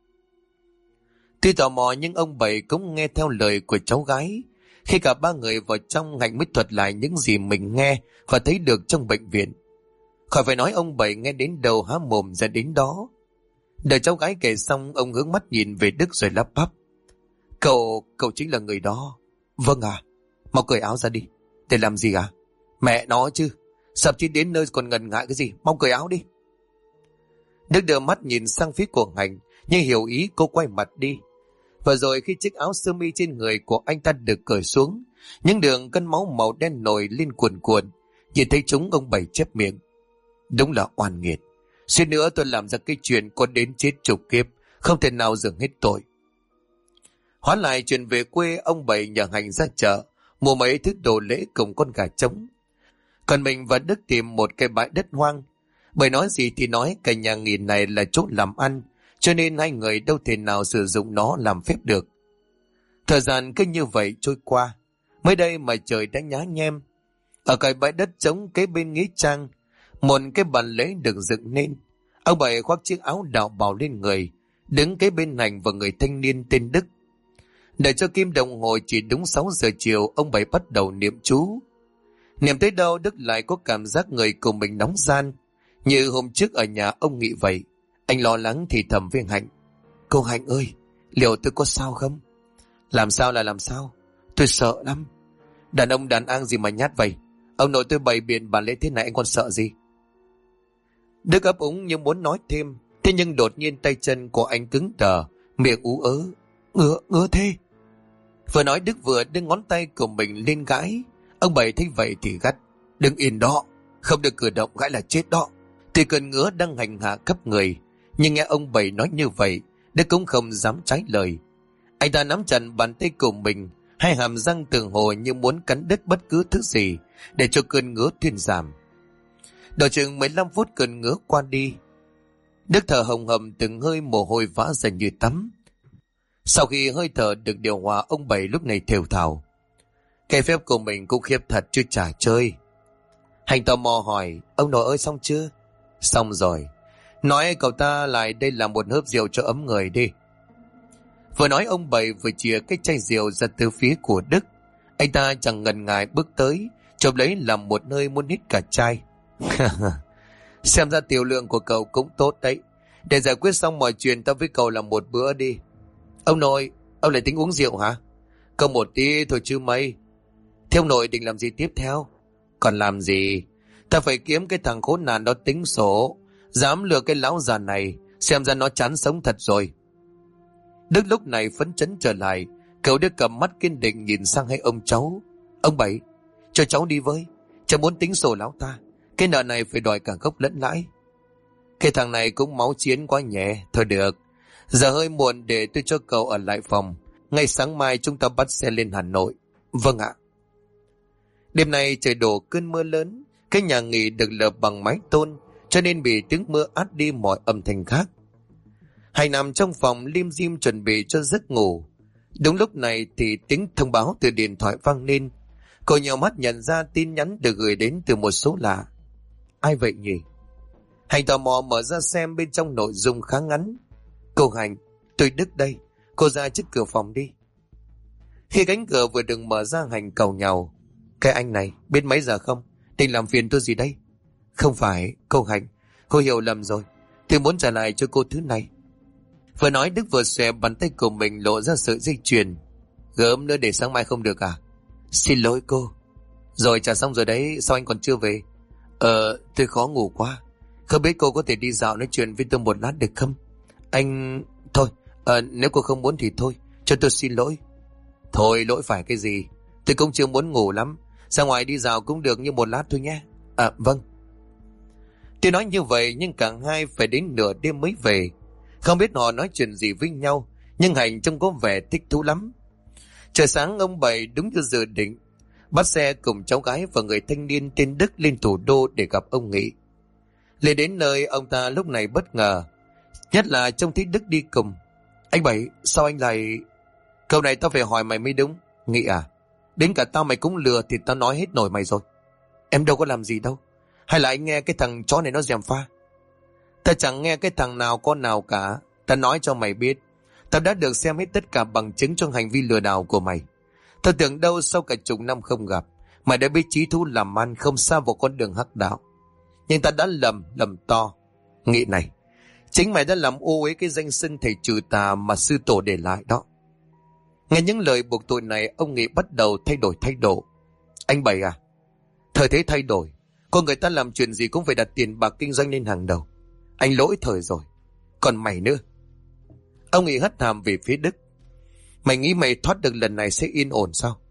Tuy tò mò nhưng ông Bảy cũng nghe theo lời của cháu gái. Khi cả ba người vào trong, Hạnh mới thuật lại những gì mình nghe và thấy được trong bệnh viện. Khỏi phải nói, ông Bảy nghe đến đầu há mồm ra đến đó. Đợi cháu gái kể xong, ông hướng mắt nhìn về Đức rồi lắp bắp. Cậu chính là người đó. Vâng à, mau cởi áo ra đi. Để làm gì à? Mẹ nó chứ, sắp chết đến nơi còn ngần ngại cái gì, mau cởi áo đi. Đức đưa mắt nhìn sang phía của Hạnh, nhưng hiểu ý cô quay mặt đi. Và rồi khi chiếc áo sơ mi trên người của anh ta được cởi xuống, những đường cân máu màu đen nổi lên cuồn cuộn. Nhìn thấy chúng, ông Bảy chép miệng. Đúng là oan nghiệt. Suýt nữa tôi làm ra cái chuyện có đến chết chục kiếp, không thể nào dừng hết tội. Hóa lại chuyện về quê, ông Bảy nhờ Hạnh ra chợ mua mấy thứ đồ lễ cùng con gà trống. Còn mình và Đức tìm một cái bãi đất hoang. Bởi nói gì thì nói, cái nhà nghỉ này là chỗ làm ăn, cho nên hai người đâu thể nào sử dụng nó làm phép được. Thời gian cứ như vậy trôi qua. Mới đây mà trời đã nhá nhem. Ở cái bãi đất trống kế bên nghĩa trang, một cái bàn lễ được dựng nên. Ông Bảy khoác chiếc áo đạo bào lên người, đứng kế bên Hạnh và người thanh niên tên Đức. Để cho kim đồng hồ chỉ đúng 6 giờ chiều, ông Bảy bắt đầu niệm chú. Niệm tới đâu Đức lại có cảm giác người của mình nóng gian, như hôm trước ở nhà ông Nghị vậy. Anh lo lắng thì thầm với Hạnh. Cô Hạnh ơi, liệu tôi có sao không? Làm sao là làm sao? Tôi sợ lắm. Đàn ông đàn an gì mà nhát vậy? Ông nội tôi bày biện bàn lễ thế này, anh còn sợ gì? Đức ấp úng như muốn nói thêm, thế nhưng đột nhiên tay chân của anh cứng đờ, miệng ú ớ. Ngứa thế. Vừa nói Đức vừa đưa ngón tay của mình lên gãi. Ông Bảy thấy vậy thì gắt. Đừng yên đó, không được cử động, gãi là chết đó. Thì cơn ngứa đang hành hạ khắp người, nhưng nghe ông Bảy nói như vậy, Đức cũng không dám trái lời. Anh ta nắm chặt bàn tay của mình, hai hàm răng tường hồ như muốn cắn đứt bất cứ thứ gì để cho cơn ngứa thuyên giảm. Độ chừng 15 phút cơn ngứa qua đi. Đức thở hồng hầm từng hơi, mồ hôi vã ra như tắm. Sau khi hơi thở được điều hòa, ông Bảy lúc này thều thào: cái phép của mình cũng khiếp thật chứ chả chơi. Hành tò mò hỏi: ông nội ơi, xong chưa? Xong rồi. Nói cậu ta lại đây làm một hớp rượu cho ấm người đi. Vừa nói ông Bảy vừa chìa cái chai rượu ra từ phía của Đức. Anh ta chẳng ngần ngại bước tới, chộp lấy làm một hơi muốn hít cả chai. Xem ra tiểu lượng của cậu cũng tốt đấy. Để giải quyết xong mọi chuyện, tao với cậu làm một bữa đi. Ông nội, ông lại tính uống rượu hả? Không, một tí thôi chứ mấy. Thế ông nội định làm gì tiếp theo? Còn làm gì? Ta phải kiếm cái thằng khốn nạn đó tính sổ. Dám lừa cái lão già này, xem ra nó chán sống thật rồi. Đức lúc này phấn chấn trở lại. Cậu đưa cầm mắt kiên định nhìn sang hai ông cháu. Ông Bảy, cho cháu đi với. Cháu muốn tính sổ lão ta. Cái nợ này phải đòi cả gốc lẫn lãi. Cái thằng này cũng máu chiến quá nhẹ. Thôi được, giờ hơi muộn, để tôi cho cậu ở lại phòng. Ngày sáng mai chúng ta bắt xe lên Hà Nội. Vâng ạ. Đêm nay trời đổ cơn mưa lớn. Cái nhà nghỉ được lợp bằng mái tôn, cho nên bị tiếng mưa át đi mọi âm thanh khác. Hải nằm trong phòng lim dim chuẩn bị cho giấc ngủ. Đúng lúc này thì tiếng thông báo từ điện thoại vang lên. Cô nhào mắt nhận ra tin nhắn được gửi đến từ một số lạ. Ai vậy nhỉ? Hành tò mò mở ra xem, bên trong nội dung khá ngắn. Cô Hành, tôi Đức đây. Cô ra trước cửa phòng đi. Khi cánh cửa vừa được mở ra, Hành cầu nhàu: cái anh này biết mấy giờ không? Định làm phiền tôi gì đây? Không phải, cô Hành, cô hiểu lầm rồi. Tôi muốn trả lại cho cô thứ này. Vừa nói Đức vừa xòe bàn tay của mình lộ ra sợi dây chuyền. Gớm nữa, để sáng mai không được à? Xin lỗi cô. Rồi, trả xong rồi đấy, sao anh còn chưa về? Tôi khó ngủ quá. Không biết cô có thể đi dạo nói chuyện với tôi một lát được không? Anh... Thôi, nếu cô không muốn thì thôi, cho tôi xin lỗi. Thôi, lỗi phải cái gì? Tôi cũng chưa muốn ngủ lắm. Ra ngoài đi dạo cũng được, như một lát thôi nhé. Vâng. Tôi nói như vậy nhưng cả hai phải đến nửa đêm mới về. Không biết họ nói chuyện gì với nhau, nhưng Hành trông có vẻ thích thú lắm. Trời sáng, ông Bảy đúng như dự định bắt xe cùng cháu gái và người thanh niên tên Đức lên thủ đô để gặp ông Nghị. Lên đến nơi, ông ta lúc này bất ngờ, nhất là trông thấy Đức đi cùng. Anh Bảy, sao anh lại... Câu này tao phải hỏi mày mới đúng. Nghị à, đến cả tao mày cũng lừa thì tao nói hết nổi mày rồi. Em đâu có làm gì đâu. Hay là anh nghe cái thằng chó này nó gièm pha? Ta chẳng nghe cái thằng nào con nào cả. Ta nói cho mày biết, tao đã được xem hết tất cả bằng chứng trong hành vi lừa đảo của mày. Tao tưởng đâu sau cả chục năm không gặp, mày đã biết chí thú làm ăn, không xa vào con đường hắc đạo. Nhưng ta đã lầm to. Nghị này, chính mày đã làm ô uế cái danh xưng thầy trừ tà mà sư tổ để lại đó. Nghe những lời buộc tội này, ông Nghị bắt đầu thay đổi thái độ. Anh Bảy à, thời thế thay đổi, con người ta làm chuyện gì cũng phải đặt tiền bạc kinh doanh lên hàng đầu. Anh lỗi thời rồi. Còn mày nữa. Ông Nghị hất hàm về phía Đức. Mày nghĩ mày thoát được lần này sẽ yên ổn sao?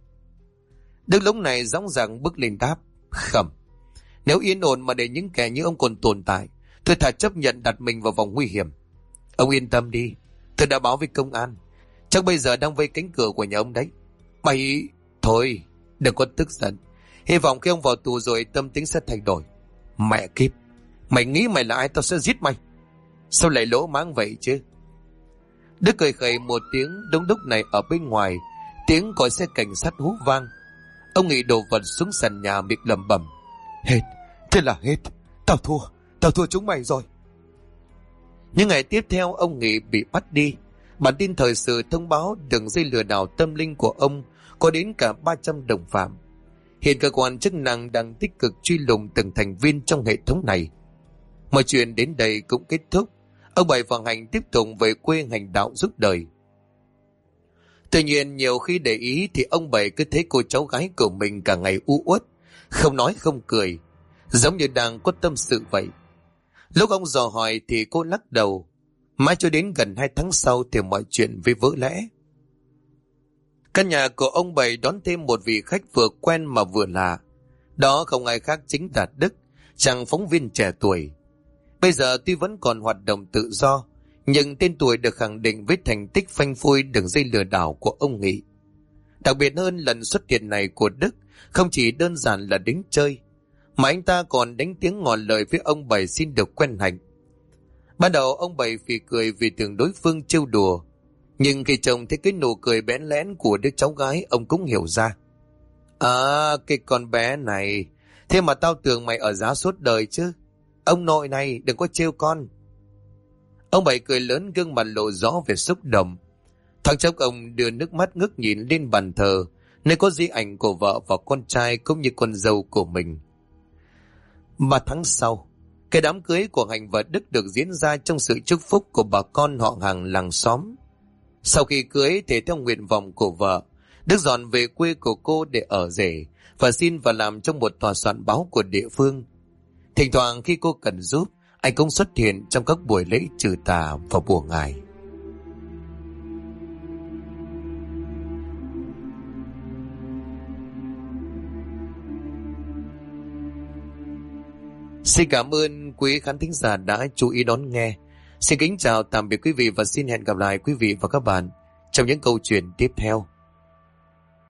Đức lúc này dõng dạc bước lên đáp. Khẩm, nếu yên ổn mà để những kẻ như ông còn tồn tại, tôi thà chấp nhận đặt mình vào vòng nguy hiểm. Ông yên tâm đi, tôi đã báo với công an. Chắc bây giờ đang vây cánh cửa của nhà ông đấy. Mày... Thôi, đừng có tức giận. Hy vọng khi ông vào tù rồi tâm tính sẽ thay đổi. Mẹ kiếp, mày nghĩ mày là ai tao sẽ giết mày? Sao lại lỗ mãng vậy chứ? Đức cười khẩy một tiếng. Đúng lúc này ở bên ngoài, tiếng còi xe cảnh sát hú vang. Ông Nghị đổ vật xuống sàn nhà, miệng lẩm bẩm. Hết, thế là hết. Tao thua chúng mày rồi. Những ngày tiếp theo, ông Nghị bị bắt đi. Bản tin thời sự thông báo đường dây lừa đảo tâm linh của ông có đến cả 300 đồng phạm. Hiện cơ quan chức năng đang tích cực truy lùng từng thành viên trong hệ thống này. Mọi chuyện đến đây cũng kết thúc. Ông Bảy và Hành tiếp tục về quê hành đạo giúp đời. Tuy nhiên nhiều khi để ý thì ông Bảy cứ thấy cô cháu gái của mình cả ngày u uất, không nói không cười, giống như đang có tâm sự vậy. Lúc ông dò hỏi thì cô lắc đầu. Mãi cho đến gần 2 tháng sau thì mọi chuyện mới vỡ lẽ. Căn nhà của ông Bảy đón thêm một vị khách vừa quen mà vừa lạ. Đó không ai khác chính là Đức, chàng phóng viên trẻ tuổi. Bây giờ tuy vẫn còn hoạt động tự do, nhưng tên tuổi được khẳng định với thành tích phanh phui đường dây lừa đảo của ông Nghị. Đặc biệt hơn, lần xuất hiện này của Đức không chỉ đơn giản là đánh chơi, mà anh ta còn đánh tiếng ngỏ lời với ông Bảy xin được quen hành. Ban đầu ông Bảy phì cười vì tưởng đối phương trêu đùa, nhưng khi trông thấy cái nụ cười bẽn lẽn của đứa cháu gái, ông cũng hiểu ra. À, cái con bé này, thế mà tao tưởng mày ở giá suốt đời chứ. Ông nội này, đừng có trêu con. Ông Bảy cười lớn, gương mặt lộ rõ về xúc động. Thoáng chốc ông đưa nước mắt ngước nhìn lên bàn thờ, nơi có di ảnh của vợ và con trai cũng như con dâu của mình. 3 tháng sau, cái đám cưới của Hạnh và Đức được diễn ra trong sự chúc phúc của bà con họ hàng làng xóm. Sau khi cưới thì theo nguyện vọng của vợ, Đức dọn về quê của cô để ở rể và xin vào làm trong một tòa soạn báo của địa phương. Thỉnh thoảng khi cô cần giúp, anh cũng xuất hiện trong các buổi lễ trừ tà và bùa ngải. Xin cảm ơn quý khán thính giả đã chú ý đón nghe. Xin kính chào tạm biệt quý vị và xin hẹn gặp lại quý vị và các bạn trong những câu chuyện tiếp theo.